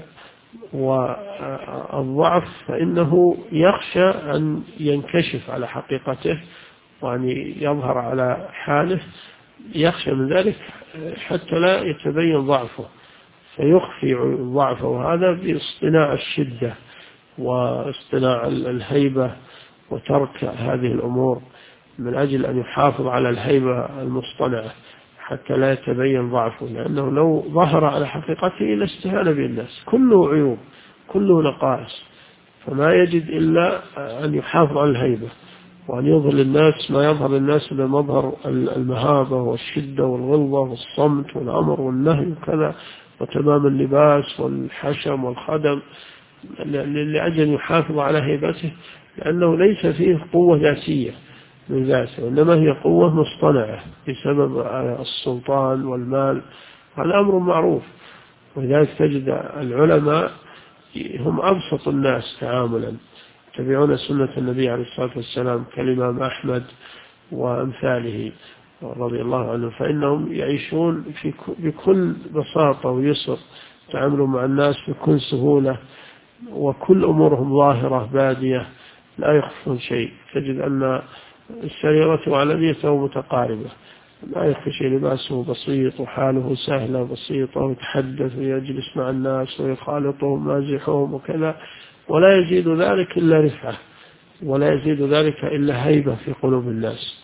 والضعف فإنه يخشى أن ينكشف على حقيقته وأن يظهر على حاله، يخشى من ذلك حتى لا يتبين ضعفه، فيخفي ضعفه هذا باصطناع الشدة واصطناع الهيبة وترك هذه الأمور من أجل أن يحافظ على الهيبة المصطنعة حتى لا يتبين ضعفه، لأنه لو ظهر على حقيقته لاستهان به الناس، كله عيوب كله نقائص، فما يجد إلا أن يحافظ على الهيبة وأن يظهر للناس ما يظهر للناس بمظهر المهابة والشدة والغلظة والصمت والأمر والنهي وكذا وتمام اللباس والحشم والخدم، لأجل أن يحافظ على هيبته، لأنه ليس فيه قوة ذاتية من ذاته، وإنما هي قوة مصطنعة بسبب السلطان والمال. هذا أمر معروف، ولذلك تجد العلماء هم أبسط الناس تعاملا، يتبعون سنة النبي عليه الصلاة والسلام كالإمام أحمد وأمثاله رضي الله عنه، فإنهم يعيشون بكل بساطة ويسر، يتعاملون مع الناس بكل سهولة، وكل أمورهم ظاهرة بادية لا يخفون شيء. تجد أن السريرة وعلانيته متقاربة، لا يخفي شيء، لباسه بسيط وحاله سهلة بسيطة، ويتحدث ويجلس مع الناس ويخالطهم مازحهم وكذا، ولا يزيد ذلك إلا رفعة، ولا يزيد ذلك إلا هيبة في قلوب الناس،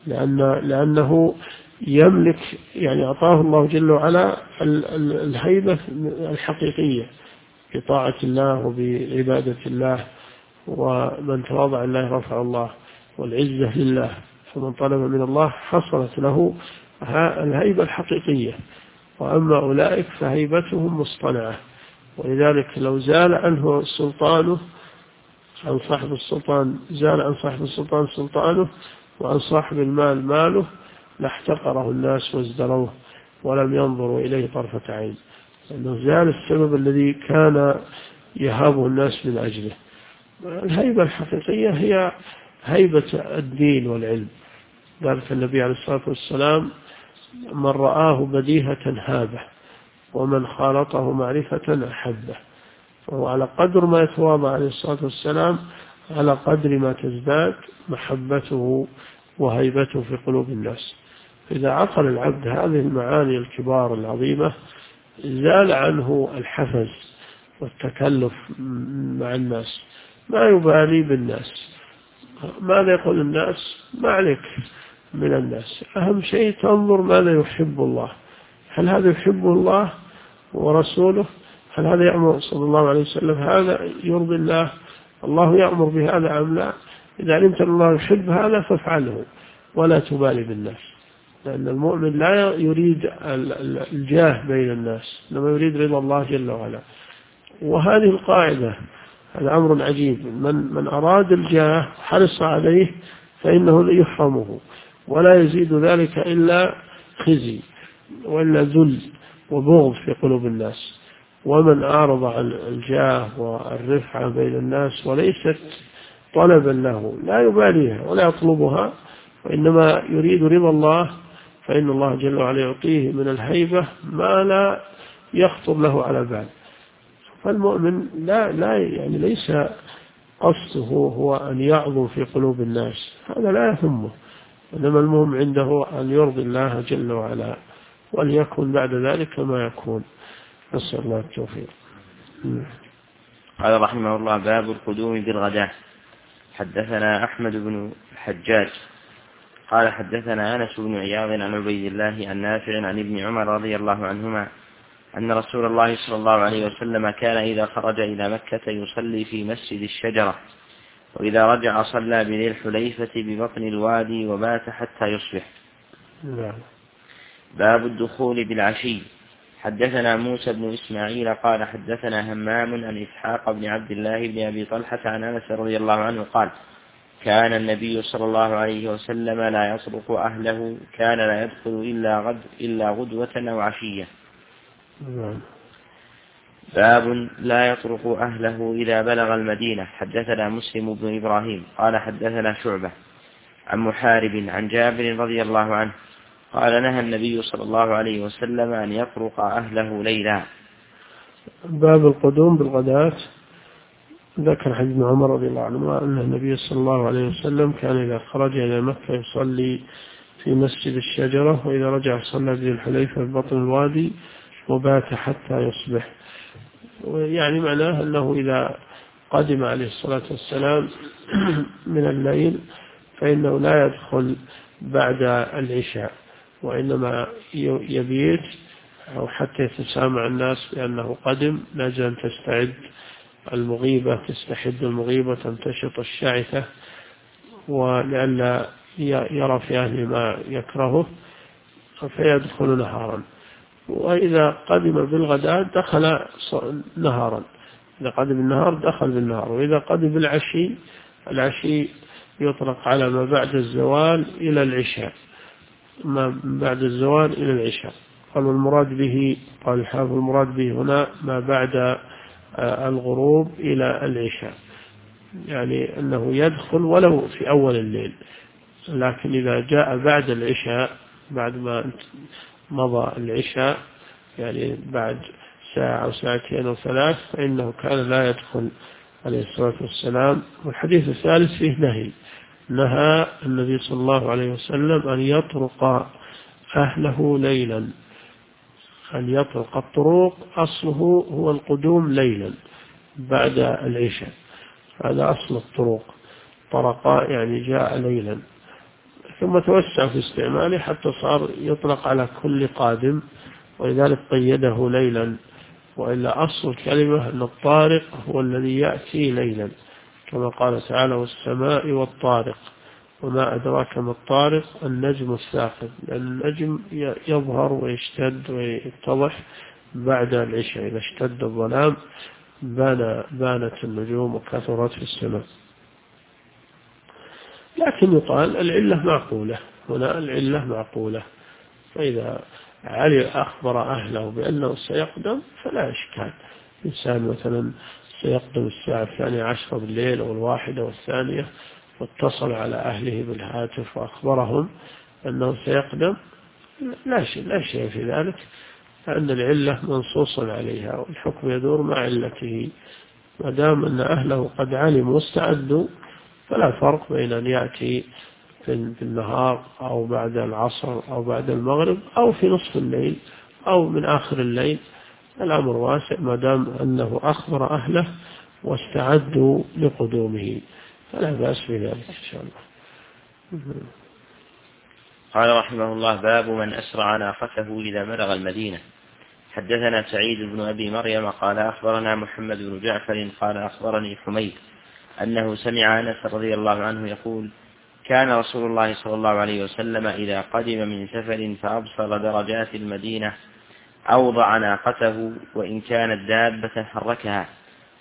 لأنه يملك، يعني أعطاه الله جل وعلا الهيبة الحقيقية بطاعة الله وبعبادة الله، ومن تواضع الله رفع الله، والعزة لله، فمن طلب من الله حصلت له الهيبة الحقيقية. وأما أولئك فهيبتهم مصطنعة، ولذلك لو زال عنه سلطانه عن صاحب السلطان، زال عن صاحب السلطان سلطانه وعن صاحب المال ماله، لاحتقره الناس وازدروه ولم ينظروا إليه طرفة عين، لأنه زال السبب الذي كان يهابه الناس من أجله. الهيبة الحقيقية هي هيبة الدين والعلم. ذلك النبي عليه الصلاة والسلام من رآه بديهة هابه، ومن خالطه معرفة أحبه، وهو على قدر ما يتواضع عليه الصلاة والسلام على قدر ما تزداد محبته وهيبته في قلوب الناس. إذا عقل العبد هذه المعاني الكبار العظيمة زال عنه الحفز والتكلف مع الناس، ما يبالي بالناس، ماذا يقول الناس ما عليك من الناس، أهم شيء تنظر ماذا يحب الله، هل هذا يحبه الله ورسوله، هل هذا يأمر صلى الله عليه وسلم هذا يرضي الله، الله يأمر بهذا أم لا. إذا علمت أن الله يحب هذا فافعله ولا تبالي بالناس، لأن المؤمن لا يريد الجاه بين الناس، إنما يريد رضا الله جل وعلا. وهذه القاعدة هذا أمر عجيب. من أراد الجاه حرص عليه فإنه يحرمه، ولا يزيد ذلك إلا خزي وإلا ذل وبغض في قلوب الناس. ومن أعرض عن الجاه والرفعة بين الناس وليست طلبا له لا يباليها ولا يطلبها، وإنما يريد رضا الله، فإن الله جل وعلا يعطيه من الهيبة ما لا يخطر له على بال. فالمؤمن لا يعني ليس قصده هو أن يعظم في قلوب الناس، هذا لا يهمه، إنما المهم عنده أن يرضي الله جل وعلا، وليكن بعد ذلك ما يكون. نسأل الله التوفيق. قال رحمه الله: باب القدوم بالغداة. حدثنا أحمد بن الحجاج قال حدثنا أنس بن عياض عن عبيد الله عن نافع عن ابن عمر رضي الله عنهما أن رسول الله صلى الله عليه وسلم كان إذا خرج إلى مكة يصلي في مسجد الشجرة، وإذا رجع صلى بذي الحليفة ببطن الوادي وبات حتى يصبح. باب الدخول بالعشي. حدثنا موسى بن إسماعيل قال حدثنا همام عن إسحاق بن عبد الله بن أبي طلحة عن أنس رضي الله عنه قال: كان النبي صلى الله عليه وسلم لا يطرق أهله، كان لا يدخل إلا غدوة أو عشية. باب لا يطرق أهله إذا بلغ المدينة. حدثنا مسلم بن إبراهيم قال حدثنا شعبة عن محارب عن جابر رضي الله عنه قال: نهى النبي صلى الله عليه وسلم أن يطرق أهله ليلا. باب القدوم بالغداة. ذكر حديث ابن عمر رضي الله عنه أن النبي صلى الله عليه وسلم كان إذا خرج إلى مكة يصلي في مسجد الشجرة، وإذا رجع صلى بذي الحليفة في بطن الوادي وبات حتى يصبح. ويعني معناه أنه إذا قدم عليه الصلاة والسلام من الليل فإنه لا يدخل بعد العشاء، وإنما يبيت أو حتى يتسامع الناس بأنه قدم، لأجل أن تستعد المغيبة، تستحد المغيبة، تنتشط الشعثة، ولئلا يرى في أهل ما يكرهه فيدخل نهارا. وإذا قدم بالغداء دخل نهارا، إذا قدم النهار دخل بالنهار. وإذا قدم بالعشي، العشي يطلق على ما بعد الزوال إلى العشاء، ما بعد الزوال إلى العشاء. قال الحافظ المراد به هنا ما بعد الغروب إلى العشاء، يعني أنه يدخل ولو في أول الليل، لكن إذا جاء بعد العشاء، بعد ما مضى العشاء، يعني بعد ساعة أو ساعتين أو ثلاث، فإنه كان لا يدخل عليه الصلاة والسلام. والحديث الثالث فيه نهى النبي صلى الله عليه وسلم أن يطرق أهله ليلا. أن يطرق، الطروق أصله هو القدوم ليلا بعد العشاء، هذا أصل الطروق، طرقاء يعني جاء ليلا، ثم توسع في استعماله حتى صار يطلق على كل قادم، ولذلك قيده ليلا. وإلا أصل الكلمة أن الطارق هو الذي يأتي ليلا، كما قال تعالى: والسماء والطارق، وما أدراك ما الطارق، النجم الثاقب، لأن النجم يظهر ويشتد ويتضح بعد العشاء، إذا اشتد الظلام بانت النجوم وكثرت في السماء. لكن يقال العلة معقولة، هنا العلة معقولة، فإذا أخبر أهله بأنه سيقدم فلا إشكال. إنسان مثلا سيقدم الساعة 12 بالليل أو 1 أو 2، واتصل على أهله بالهاتف وأخبرهم أنه سيقدم، لا شيء في ذلك، لأن العلة منصوص عليها، والحكم يدور مع علته. ما دام أن أهله قد علموا واستعدوا فلا فرق بين أن يأتي في النهار أو بعد العصر أو بعد المغرب أو في نصف الليل أو من آخر الليل، الأمر واسع ما دام أنه أخبر أهله واستعدوا لقدومه، فلا بأس بذلك إن شاء الله. قال رحمه الله: باب من أسرع ناقته إذا بلغ المدينة. حدثنا سعيد بن أبي مريم قال أخبرنا محمد بن جعفر قال أخبرني حميد أنه سمع أنس رضي الله عنه يقول: كان رسول الله صلى الله عليه وسلم إذا قدم من سفر فأبصر درجات المدينة أوضع ناقته، وإن كانت دابة حركها،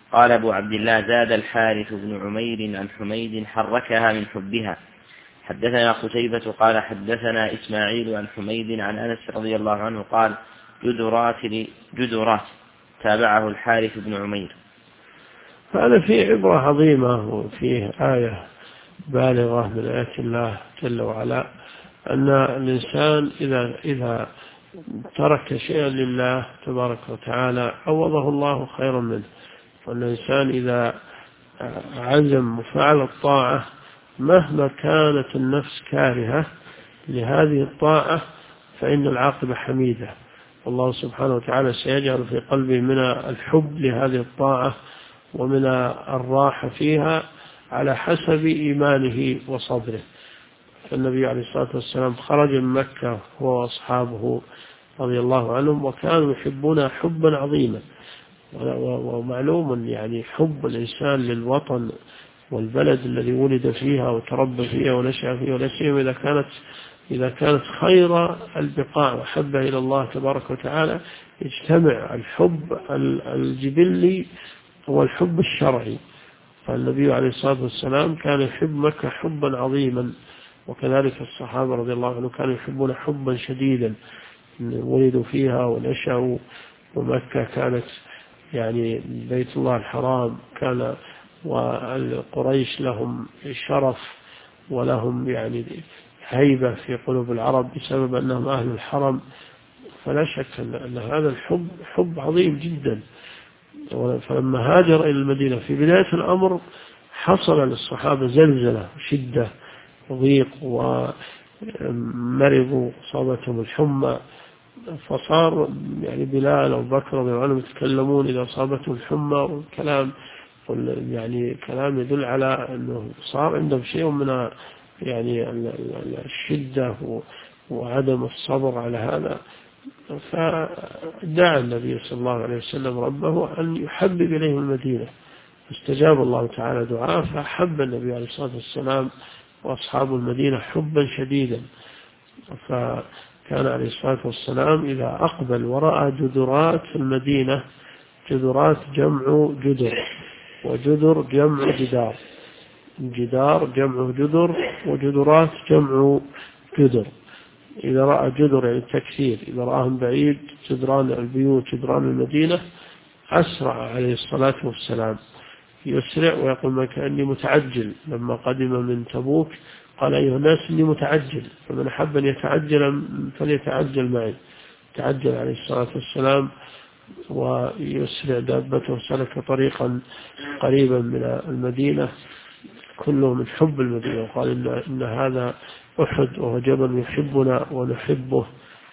قال أبو عبد الله: زاد الحارث بن عمير عن حميد حركها من حبها. حدثنا قتيبة قال حدثنا إسماعيل عن حميد عن أنس رضي الله عنه قال: جدرات تابعه الحارث بن عمير. هذا فيه عبرة عظيمة وفيه آية بالغة من آيات الله جل وعلا، أن الإنسان إذا ترك شيئا لله تبارك وتعالى عوضه الله خيرا منه، وأن الإنسان إذا عزم وفعل الطاعة مهما كانت النفس كارهة لهذه الطاعة فإن العاقبة حميدة، والله سبحانه وتعالى سيجعل في قلبه من الحب لهذه الطاعة ومن الراحة فيها على حسب إيمانه وصبره. النبي عليه الصلاة والسلام خرج من مكة هو وأصحابه رضي الله عنهم وكانوا يحبون حبا عظيما، ومعلوم يعني حب الإنسان للوطن والبلد الذي ولد فيها وتربى فيها ونشأ فيها، ولا سيما إذا كانت خير البقاع وحبه إلى الله تبارك وتعالى، يجتمع الحب الجبلي والحب الشرعي. فالنبي عليه الصلاة والسلام كان يحب مكة حبا عظيما، وكذلك الصحابة رضي الله عنهم كانوا يحبون حبا شديدا، ولدوا فيها ونشأوا، ومكة كانت يعني بيت الله الحرام، كان والقريش لهم شرف ولهم يعني هيبة في قلوب العرب بسبب أنهم أهل الحرم. فلا شك أن هذا الحب حب عظيم جدا. فلما هاجر إلى المدينة في بداية الأمر حصل للصحابة زلزلة شدة وضيق، ومرضوا صابتهم الحمى، فصار يعني بلال أو بكر رضي الله عنهم يتكلمون إذا صابتهم الحمى، والكلام يعني كلام يدل على أنه صار عندهم شيء من يعني الشدة وعدم الصبر على هذا. فدعا النبي صلى الله عليه وسلم ربه أن يحبب إليهم المدينة، استجاب الله تعالى دعاءه، فحب النبي عليه الصلاة والسلام وأصحاب المدينة حبا شديدا. فكان عليه الصلاة والسلام إذا أقبل ورأى جدرات في المدينة، جدرات جمع جدر، وجدر جمع جدار، جدار جمع جدر، وجدرات جمع جدر. إذا رأى جدر يعني التكثير، إذا رآهم بعيد جدران البيوت جدران المدينة أسرع عليه الصلاة والسلام، يسرع ويقول ما كأني متعجل. لما قدم من تبوك قال أيها الناس إني متعجل، فمن أحب أن يتعجل فليتعجل معي. تعجل عليه الصلاة والسلام ويسرع دابته، سلك طريقا قريبا من المدينة كله من حب المدينة، وقال إن هذا أحد وهو جبل يحبنا ونحبه.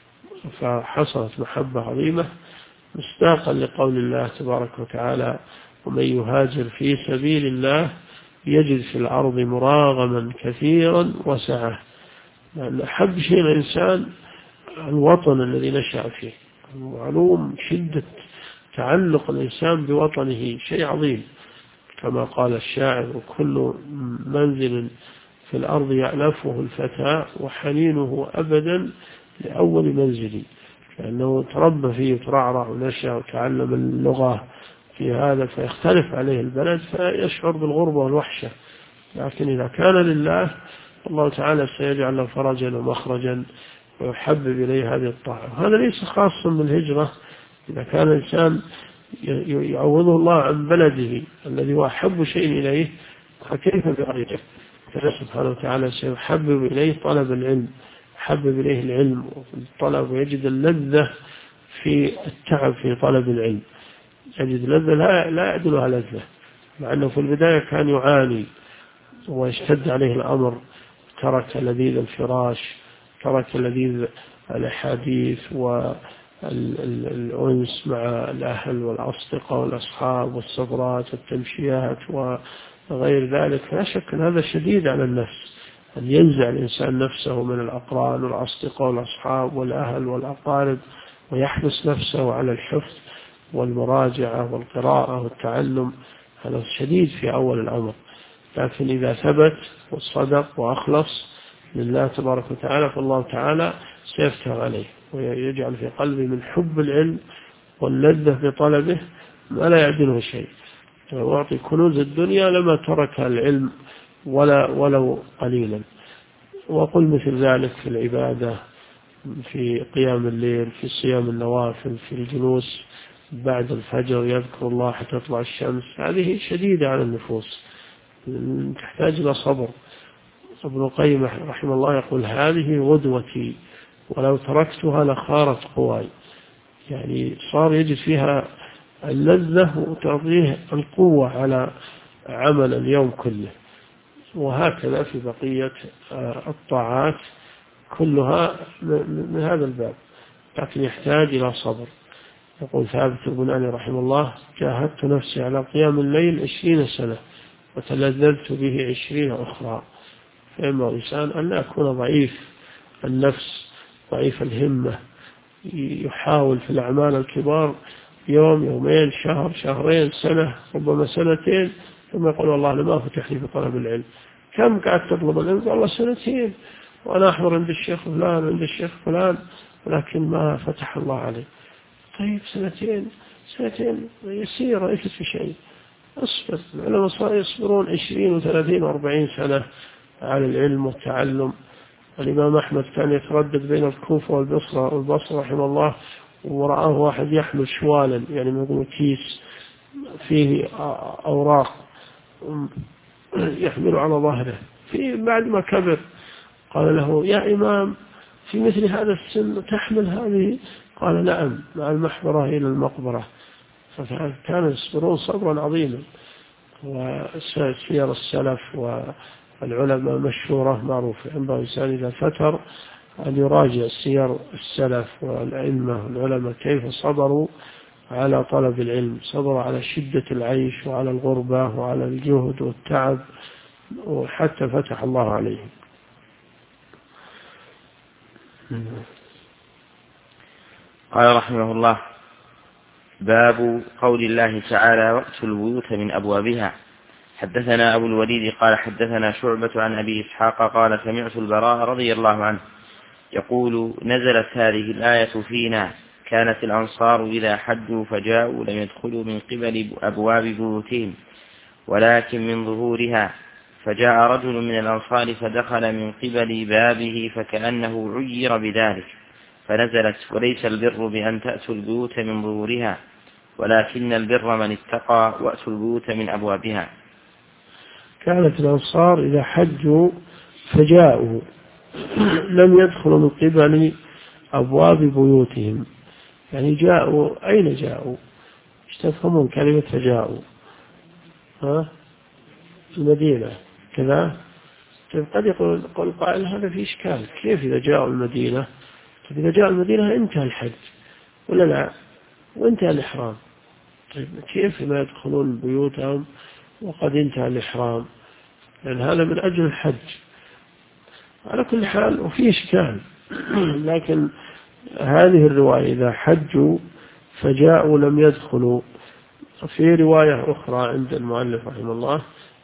فحصلت محبة عظيمة مصداقا لقول الله تبارك وتعالى: ومن يهاجر في سبيل الله يجد في الأرض مراغما كثيرا وسعة. لأن أحب شيء الإنسان الوطن الذي نشأ فيه، معلوم شدة تعلق الإنسان بوطنه شيء عظيم، كما قال الشاعر: وكل منزل في الأرض يألفه الفتى وحنينه أبدا لأول منزلي، لأنه تربى فيه وترعرع ونشأ وتعلم اللغة في هذا، فيختلف عليه البلد فيشعر بالغربة والوحشة. لكن إذا كان لله الله تعالى سيجعل له فرجا ومخرجا ويحبب إليه هذه الطاعة. هذا ليس خاصا بالهجرة، إذا كان الإنسان يعوضه الله عن بلده الذي هو أحب شيء إليه فكيف بغيره؟ سبحانه وتعالى سيحبب إليه طلب العلم، حبب إليه العلم والطلب، ويجد اللذة في التعب في طلب العلم، يجد لذة لا يعدلها لذة، مع أنه في البداية كان يعاني ويشتد عليه الأمر، ترك لذيذ الفراش، ترك لذيذ الأحاديث والأنس مع الأهل والأصدقاء والأصحاب والسفرات والتمشيات وغير ذلك. لا شك أن هذا شديد على النفس، أن ينزع الإنسان نفسه من الأقران والأصدقاء والأصحاب والأهل والأقارب، ويحبس نفسه على الحفظ والمراجعة والقراءة والتعلم. هذا شديد في أول الأمر، لكن إذا ثبت والصدق وأخلص لله تبارك وتعالى فالله تعالى سيفتح عليه ويجعل في قلبه من حب العلم واللذة بطلبه ما لا يعدله شيء. وأعطي كنوز الدنيا لما ترك العلم ولو قليلا. وقل مثل ذلك في العبادة، في قيام الليل، في صيام النوافل، في الجلوس بعد الفجر يذكر الله حتى تطلع الشمس. هذه شديدة على النفوس، تحتاج إلى صبر. ابن القيم رحمه الله يقول هذه غدوتي ولو تركتها لخارت قواي. يعني صار يجد فيها اللذة وتعطيه القوة على عمل اليوم كله. وهكذا في بقية الطاعات كلها من هذا الباب، لكن يحتاج إلى صبر. يقول ثابت البناني رحمه الله جاهدت نفسي على قيام الليل 20 سنة وتلذذت به 20 أخرى. فإما الإنسان أن لا يكون ضعيف النفس ضعيف الهمة، يحاول في الأعمال الكبار يوم يومين شهر شهرين سنة ربما سنتين، ثم يقول والله أنا ما فتح لي في طلب العلم. كم قاعد تطلب العلم؟ والله سنتين وأنا أحضر عند الشيخ فلان عند الشيخ فلان ولكن ما فتح الله عليه. طيب سنتين يسير ليست في شيء. أصبر. العلماء يصبرون 20 و30 و40 سنة على العلم والتعلم. الإمام أحمد كان يتردد بين الكوفة والبصرة رحمه الله، ورآه واحد يحمل شوالا، يعني يقول كيس فيه أوراق يحمل على ظهره. بعد ما كبر قال له يا إمام في مثل هذا السن تحمل هذه؟ قال نعم مع المحبرة إلى المقبرة. فكان يصبرون صبرا عظيما. وسير السلف والعلماء مشهورة معروفة، ينبغي الإنسان إذا فتر أن يراجع سير السلف والأئمة والعلماء كيف صبروا على طلب العلم، صبروا على شدة العيش وعلى الغربة وعلى الجهد والتعب وحتى فتح الله عليهم. قال رحمه الله باب قول الله تعالى وأتوا البيوت من أبوابها. حدثنا أبو الوليد قال حدثنا شعبة عن أبي إسحاق قال سمعت البراء رضي الله عنه يقول نزلت هذه الآية فينا كانت الأنصار إذا حجوا فجاءوا لم يدخلوا من قبل أبواب بيوتهم ولكن من ظهورها، فجاء رجل من الأنصار فدخل من قبل بابه فكأنه عير بذلك، فنزلت وليس البر بأن تأتوا البيوت من ظهورها ولكن البر من اتقى وأتوا البيوت من أبوابها. كانت الأنصار إذا حجوا فجاءوا لم يدخلوا من قبل أبواب بيوتهم. يعني جاءوا أين جاءوا؟ ايش تفهمون كلمة فجاءوا؟ المدينة كذا. قد يقول قائل هذا في إشكال، كيف إذا جاءوا المدينة؟ إذا جاء المدينة انتهى الحج ولا لا؟ وانتهى الإحرام. طيب كيف ما يدخلون بيوتهم وقد انتهى الإحرام؟ لأن هذا من أجل الحج. على كل حال وفي إشكال لكن هذه الرواية إذا حجوا فجاءوا لم يدخلوا. في رواية أخرى عند المؤلف رحمه الله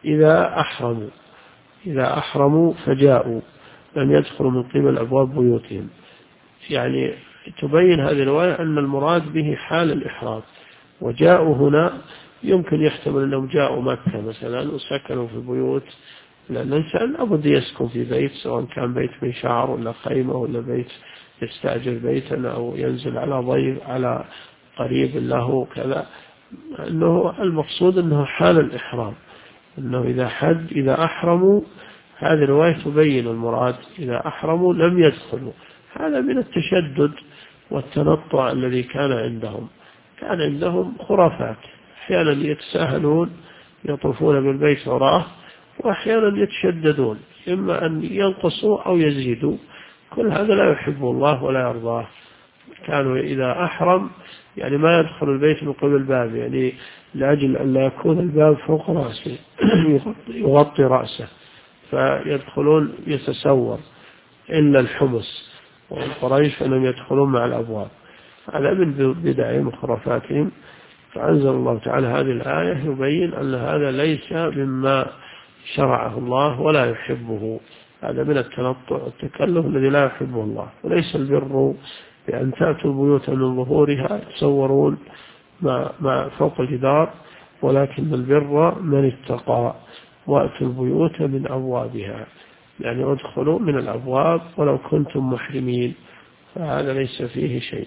إذا أحرموا فجاءوا لم يدخلوا من قبل أبواب بيوتهم. يعني تبين هذه الرواية أن المراد به حال الإحرام. وجاءوا هنا يمكن يحتمل أنهم جاءوا مكة مثلا وسكنوا في بيوت، لأن الإنسان أبد يسكن في بيت، سواء كان بيت منشار ولا خيمة ولا بيت يستأجر بيتا أو ينزل على ضيف على قريب له كذا. أنه المقصود أنه حال الإحرام، أنه إذا أحرموا. هذه الرواية تبين المراد إذا أحرموا لم يدخلوا. هذا من التشدد والتنطع الذي كان عندهم. كان عندهم خرافات، أحيانا يتساهلون يطوفون بالبيت وراءه، وأحيانا يتشددون إما أن ينقصوا أو يزيدوا. كل هذا لا يحبه الله ولا يرضاه. كانوا إذا أحرم يعني ما يدخل البيت من قبل الباب، يعني لأجل أن لا يكون الباب فوق رأسه يغطي رأسه، فيدخلون يتسور إلا الحمص والقريش أنهم يدخلون مع الأبواب. هذا من بدعهم وخرافاتهم. فأنزل الله تعالى هذه الآية يبين أن هذا ليس مما شرعه الله ولا يحبه. هذا من التنطع والتكلف الذي لا يحبه الله. وليس البر بأن تأتوا البيوت من ظهورها، يتصورون ما فوق الجدار ولكن البر من اتقى وأتوا البيوت من أبوابها، يعني ادخلوا من الأبواب ولو كنتم محرمين، فهذا ليس فيه شيء.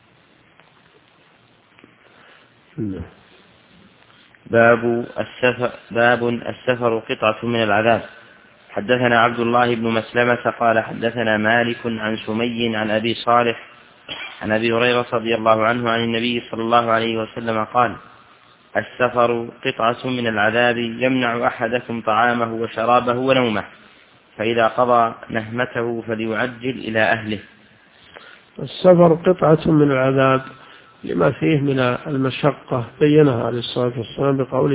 باب السفر قطعة من العذاب. حدثنا عبد الله بن مسلمة قال حدثنا مالك عن سمي عن أبي صالح عن أبي هريرة رضي الله عنه عن النبي صلى الله عليه وسلم قال: السفر قطعة من العذاب يمنع أحدكم طعامه وشرابه ونومه، فإذا قضى نهمته فليعجل إلى أهله. السفر قطعة من العذاب لما فيه من المشقة، بينها عليه الصلاة والسلام بقوله: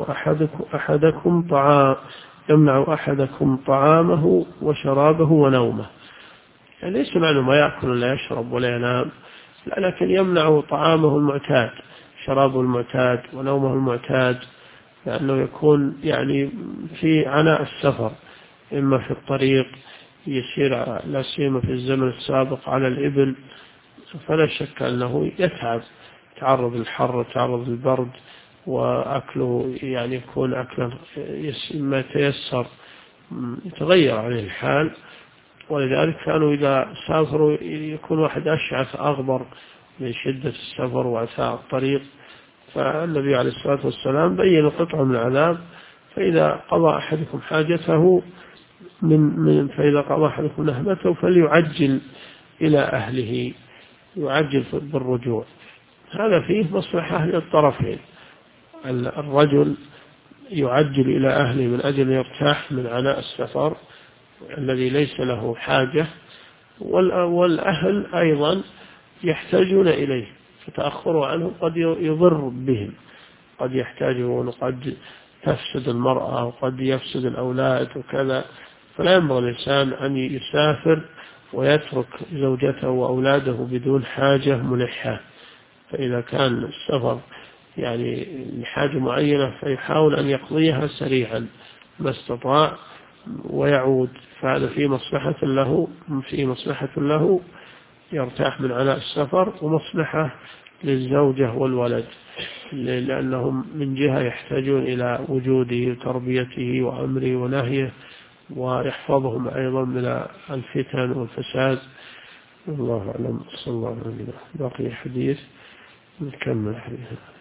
يمنع أحدكم طعامه وشرابه ونومه. يعني ليس معنى ما يأكل ولا يشرب ولا ينام، لا، لكن يمنع طعامه المعتاد، شرابه المعتاد، ونومه المعتاد، لأنه يكون يعني في عناء السفر، إما في الطريق يسير لا سيما في الزمن السابق على الإبل، فلا شك أنه يتعب، تعرض للحر، تعرض للبرد، وأكله يعني يكون أكلا ما يتيسر، يتغير عليه الحال. ولذلك كانوا إذا سافروا يكون واحد أشعث أغبر من شدة السفر وعثاء الطريق، فالنبي عليه الصلاة والسلام بين قطعة من العذاب: فإذا قضى أحدكم حاجته فإذا قضى أحدكم نهمته فليعجل إلى أهله، يعجل بالرجوع. هذا فيه مصلحة للطرفين، الرجل يعجل إلى أهله من أجل يرتاح من عناء السفر الذي ليس له حاجة، والأهل أيضا يحتاجون إليه، فتأخروا عنه قد يضر بهم، قد يحتاجون، قد تفسد المرأة، وقد يفسد الأولاد وكذا. فلا ينبغي الإنسان أن يسافر ويترك زوجته وأولاده بدون حاجة ملحة. فإذا كان السفر يعني لحاجة معينة فيحاول أن يقضيها سريعا ما استطاع ويعود، فهذا في مصلحة له يرتاح من عناء السفر، ومصلحة للزوجة والولد، لأنهم من جهة يحتاجون إلى وجوده وتربيته وأمره ونهيه، ويحفظهم أيضا من الفتن والفساد. الله أعلم. صلى الله عليه وسلم. باقي حديث نكمل حديث.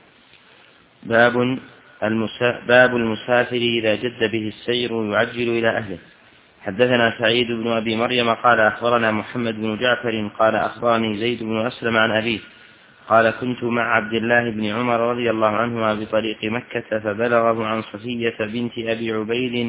باب المسافر إذا جد به السير يعجل إلى أهله. حدثنا سعيد بن أبي مريم قال أخبرنا محمد بن جعفر قال أخبرني زيد بن أسلم عن أبيه قال: كنت مع عبد الله بن عمر رضي الله عنهما بطريق مكة، فبلغه عن صفية بنت أبي عبيد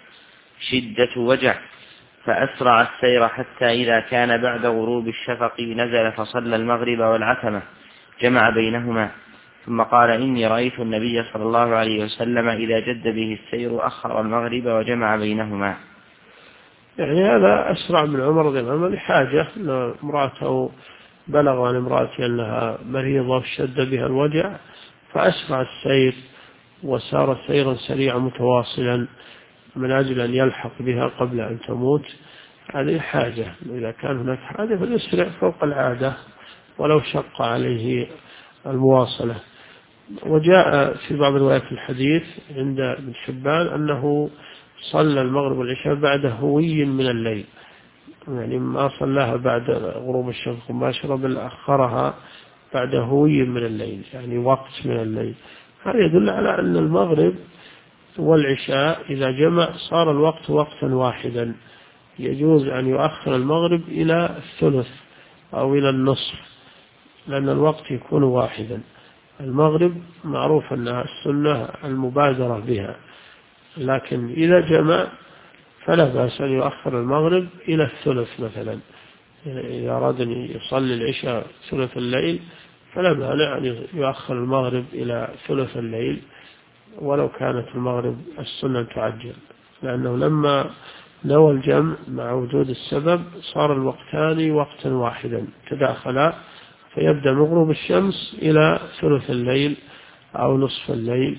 شدة وجع، فأسرع السير حتى إذا كان بعد غروب الشفق نزل فصلى المغرب والعتمة، جمع بينهما، ثم قال: إني رأيت النبي صلى الله عليه وسلم إذا جد به السير أخر المغرب وجمع بينهما. يعني هذا أسرع من عمر رضي الله عنه لحاجة، أن امرأته بلغ عن امرأته أنها مريضة واشتد بها الوجع، فأسرع السير وسار سيرا سريعا متواصلا من أجل أن يلحق بها قبل أن تموت. هذه حاجة، إذا كان هناك حاجة فليسرع فوق العادة ولو شق عليه المواصلة. وجاء في بعض روايات الحديث عند ابن حبان أنه صلى المغرب والعشاء بعد هوي من الليل، يعني ما صلاها بعد غروب الشمس مباشرة بل أخرها بعد هوي من الليل، يعني وقت من الليل. هذا يدل على أن المغرب والعشاء إذا جمع صار الوقت وقتا واحدا، يجوز أن يؤخر المغرب إلى الثلث أو إلى النصف، لأن الوقت يكون واحدا. المغرب معروف أنها السنة المبادرة بها، لكن إذا جمع فلا بأس أن يؤخر المغرب إلى الثلث مثلا، إذا أراد أن يصلي العشاء ثلث الليل فلا مانع أن يؤخر المغرب إلى ثلث الليل، ولو كانت المغرب السنة تعجل، لأنه لما نوى الجمع مع وجود السبب صار الوقتان وقتا واحدا تداخلا، فيبدأ من غروب الشمس إلى ثلث الليل أو نصف الليل،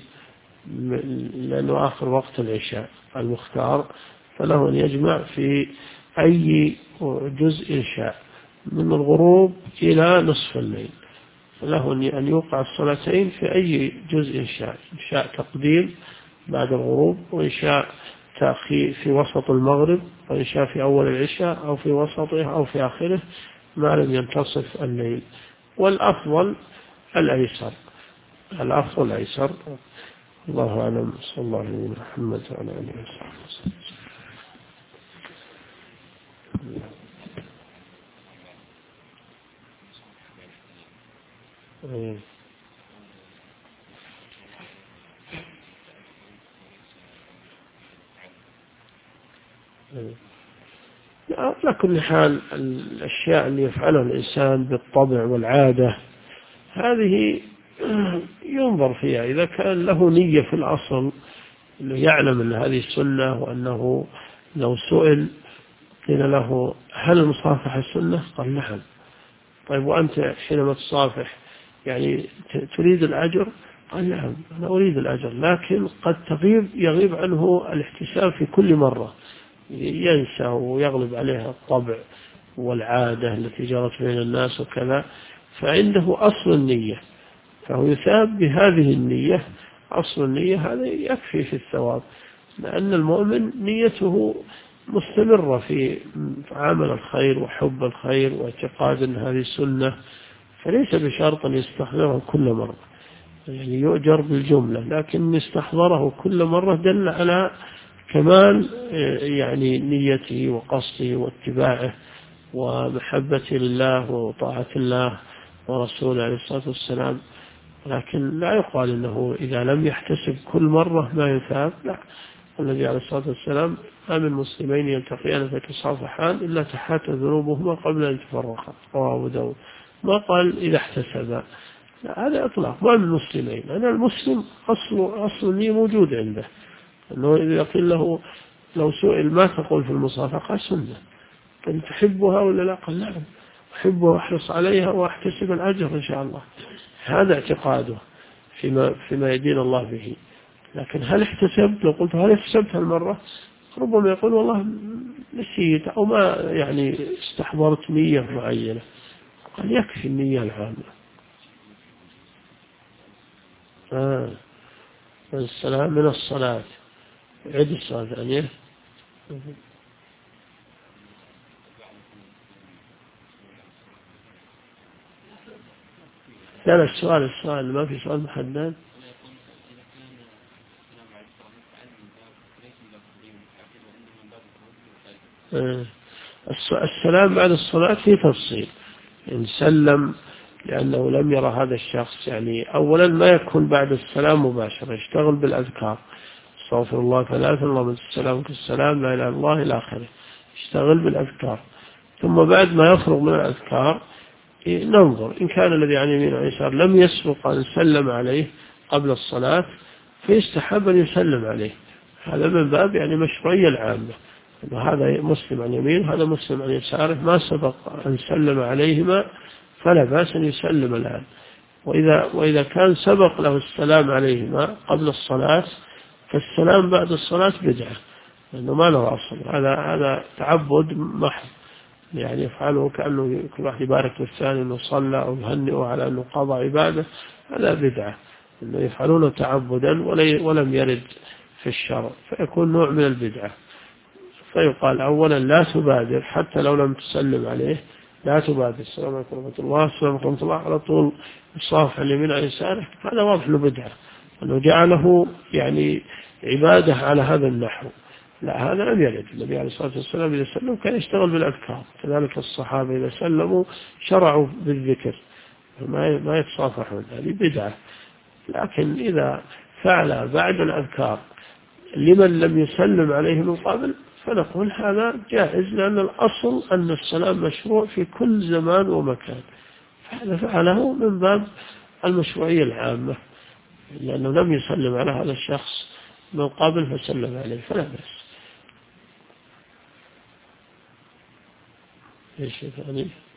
لأنه آخر وقت العشاء المختار، فله أن يجمع في أي جزء شاء من الغروب إلى نصف الليل. له أن يوقع الصلاتين في أي جزء شاء، إن شاء تقديم بعد الغروب، وإن شاء تأخير في وسط المغرب، وإن شاء في أول العشاء أو في وسطه أو في آخره ما لم ينتصف الليل. والأفضل الأيسر، الأفضل الأيسر. الله أعلم. صلى الله عليه محمد وعلى آله وصحبه وسلم. على كل حال الأشياء اللي يفعلها الإنسان بالطبع والعادة هذه ينظر فيها، إذا كان له نية في الأصل أنه يعلم أن هذه السنة، وأنه لو سئل قيل له هل المصافحة سنة؟ قال نعم. طيب وأنت حينما تصافح يعني تريد الأجر؟ قال نعم أنا أريد الأجر، لكن قد يغيب عنه الاحتساب في كل مرة، ينسى ويغلب عليها الطبع والعادة التي جرت بين الناس وكذا، فعنده أصل النية، فهو يثاب بهذه النية. أصل النية هذا يكفي في الثواب، لأن المؤمن نيته مستمرة في عمل الخير وحب الخير واعتقاد أن هذه السنة، فليس بشرط أن يستحضره كل مرة، يعني يؤجر بالجملة، لكن يستحضره كل مرة دل على كمال يعني نيته وقصده واتباعه ومحبته لله وطاعة الله ورسوله عليه الصلاة والسلام. لكن لا يقال أنه إذا لم يحتسب كل مرة ما يثاب، لا. النبي عليه الصلاة والسلام ما من مسلمين يلتقيان فيتصافحان إلا تحات ذنوبهما قبل أن يتفرقا، رواه أبو داود. ما قال إذا احتسبا، لا، هذا إطلاق. ما من مسلمين، أنا المسلم أصل النية موجود عنده، أنه إذا قيل له لو سئل ما تقول في المصافحة؟ سنة. أن تحبها ولا لا؟ قال نعم أحبها وأحرص عليها وأحتسب الأجر إن شاء الله. هذا اعتقاده فيما يدين الله به. لكن هل احتسبت؟ لو قلت هل احتسبت هالمرة؟ ربما يقول والله نسيت أو ما يعني استحضرت نية معينة. قال يكفي النية العامة. السلام من الصلاة، عد الصلاة ثانية. لا السؤال ما في سؤال محدد. السلام بعد الصلاة في تفصيل، إن سلم لأنه لم يرى هذا الشخص، يعني أولا ما يكون بعد السلام مباشرة، يشتغل بالأذكار، استغفر الله ثلاثا، اللهم انت السلام وانت السلام، لا إله إلا الله إلى آخره، يشتغل بالأذكار. ثم بعد ما يفرغ من الأذكار ننظر إن كان الذي عن يمين أو يسار لم يسبق أن سلم عليه قبل الصلاة فيستحب أن يسلم عليه. هذا من باب يعني مشروعية العامة، هذا مسلم عن يمين وهذا مسلم عن يساره، ما سبق أن سلم عليهما فلا بأس أن يسلم الآن. وإذا كان سبق له السلام عليهما قبل الصلاة فالسلام بعد الصلاة بدعة، لأنه ما له أصل، هذا تعبد محض، يعني يفعله كأنه كل واحد يبارك للثاني أنه صلى أو يهنئه على أنه قضى عبادة، هذا بدعة، أنه يفعلونه تعبدا ولم يرد في الشرع، فيكون نوع من البدعة. فيقال أولا لا تبادر حتى لو لم تسلم عليه، لا تبادر السلام عليكم ورحمة الله، السلام عليكم ورحمة الله، على طول الصافح اليمين على يساره، هذا واضح له بدعة، أنه جعله يعني عبادة على هذا النحو. لا، هذا لم يرد. النبي عليه الصلاة والسلام إذا سلم كان يشتغل بالأذكار، كذلك الصحابة إذا سلموا شرعوا بالذكر، ما يتصافحون، هذه بدعة. لكن إذا فعل بعد الأذكار لمن لم يسلم عليه من قبل فنقول هذا جائز، لأن الأصل أن السلام مشروع في كل زمان ومكان، فهذا فعله من باب المشروعية العامة، لأنه لم يسلم على هذا الشخص من قبل فسلم عليه فلا بأس. ايش ثاني؟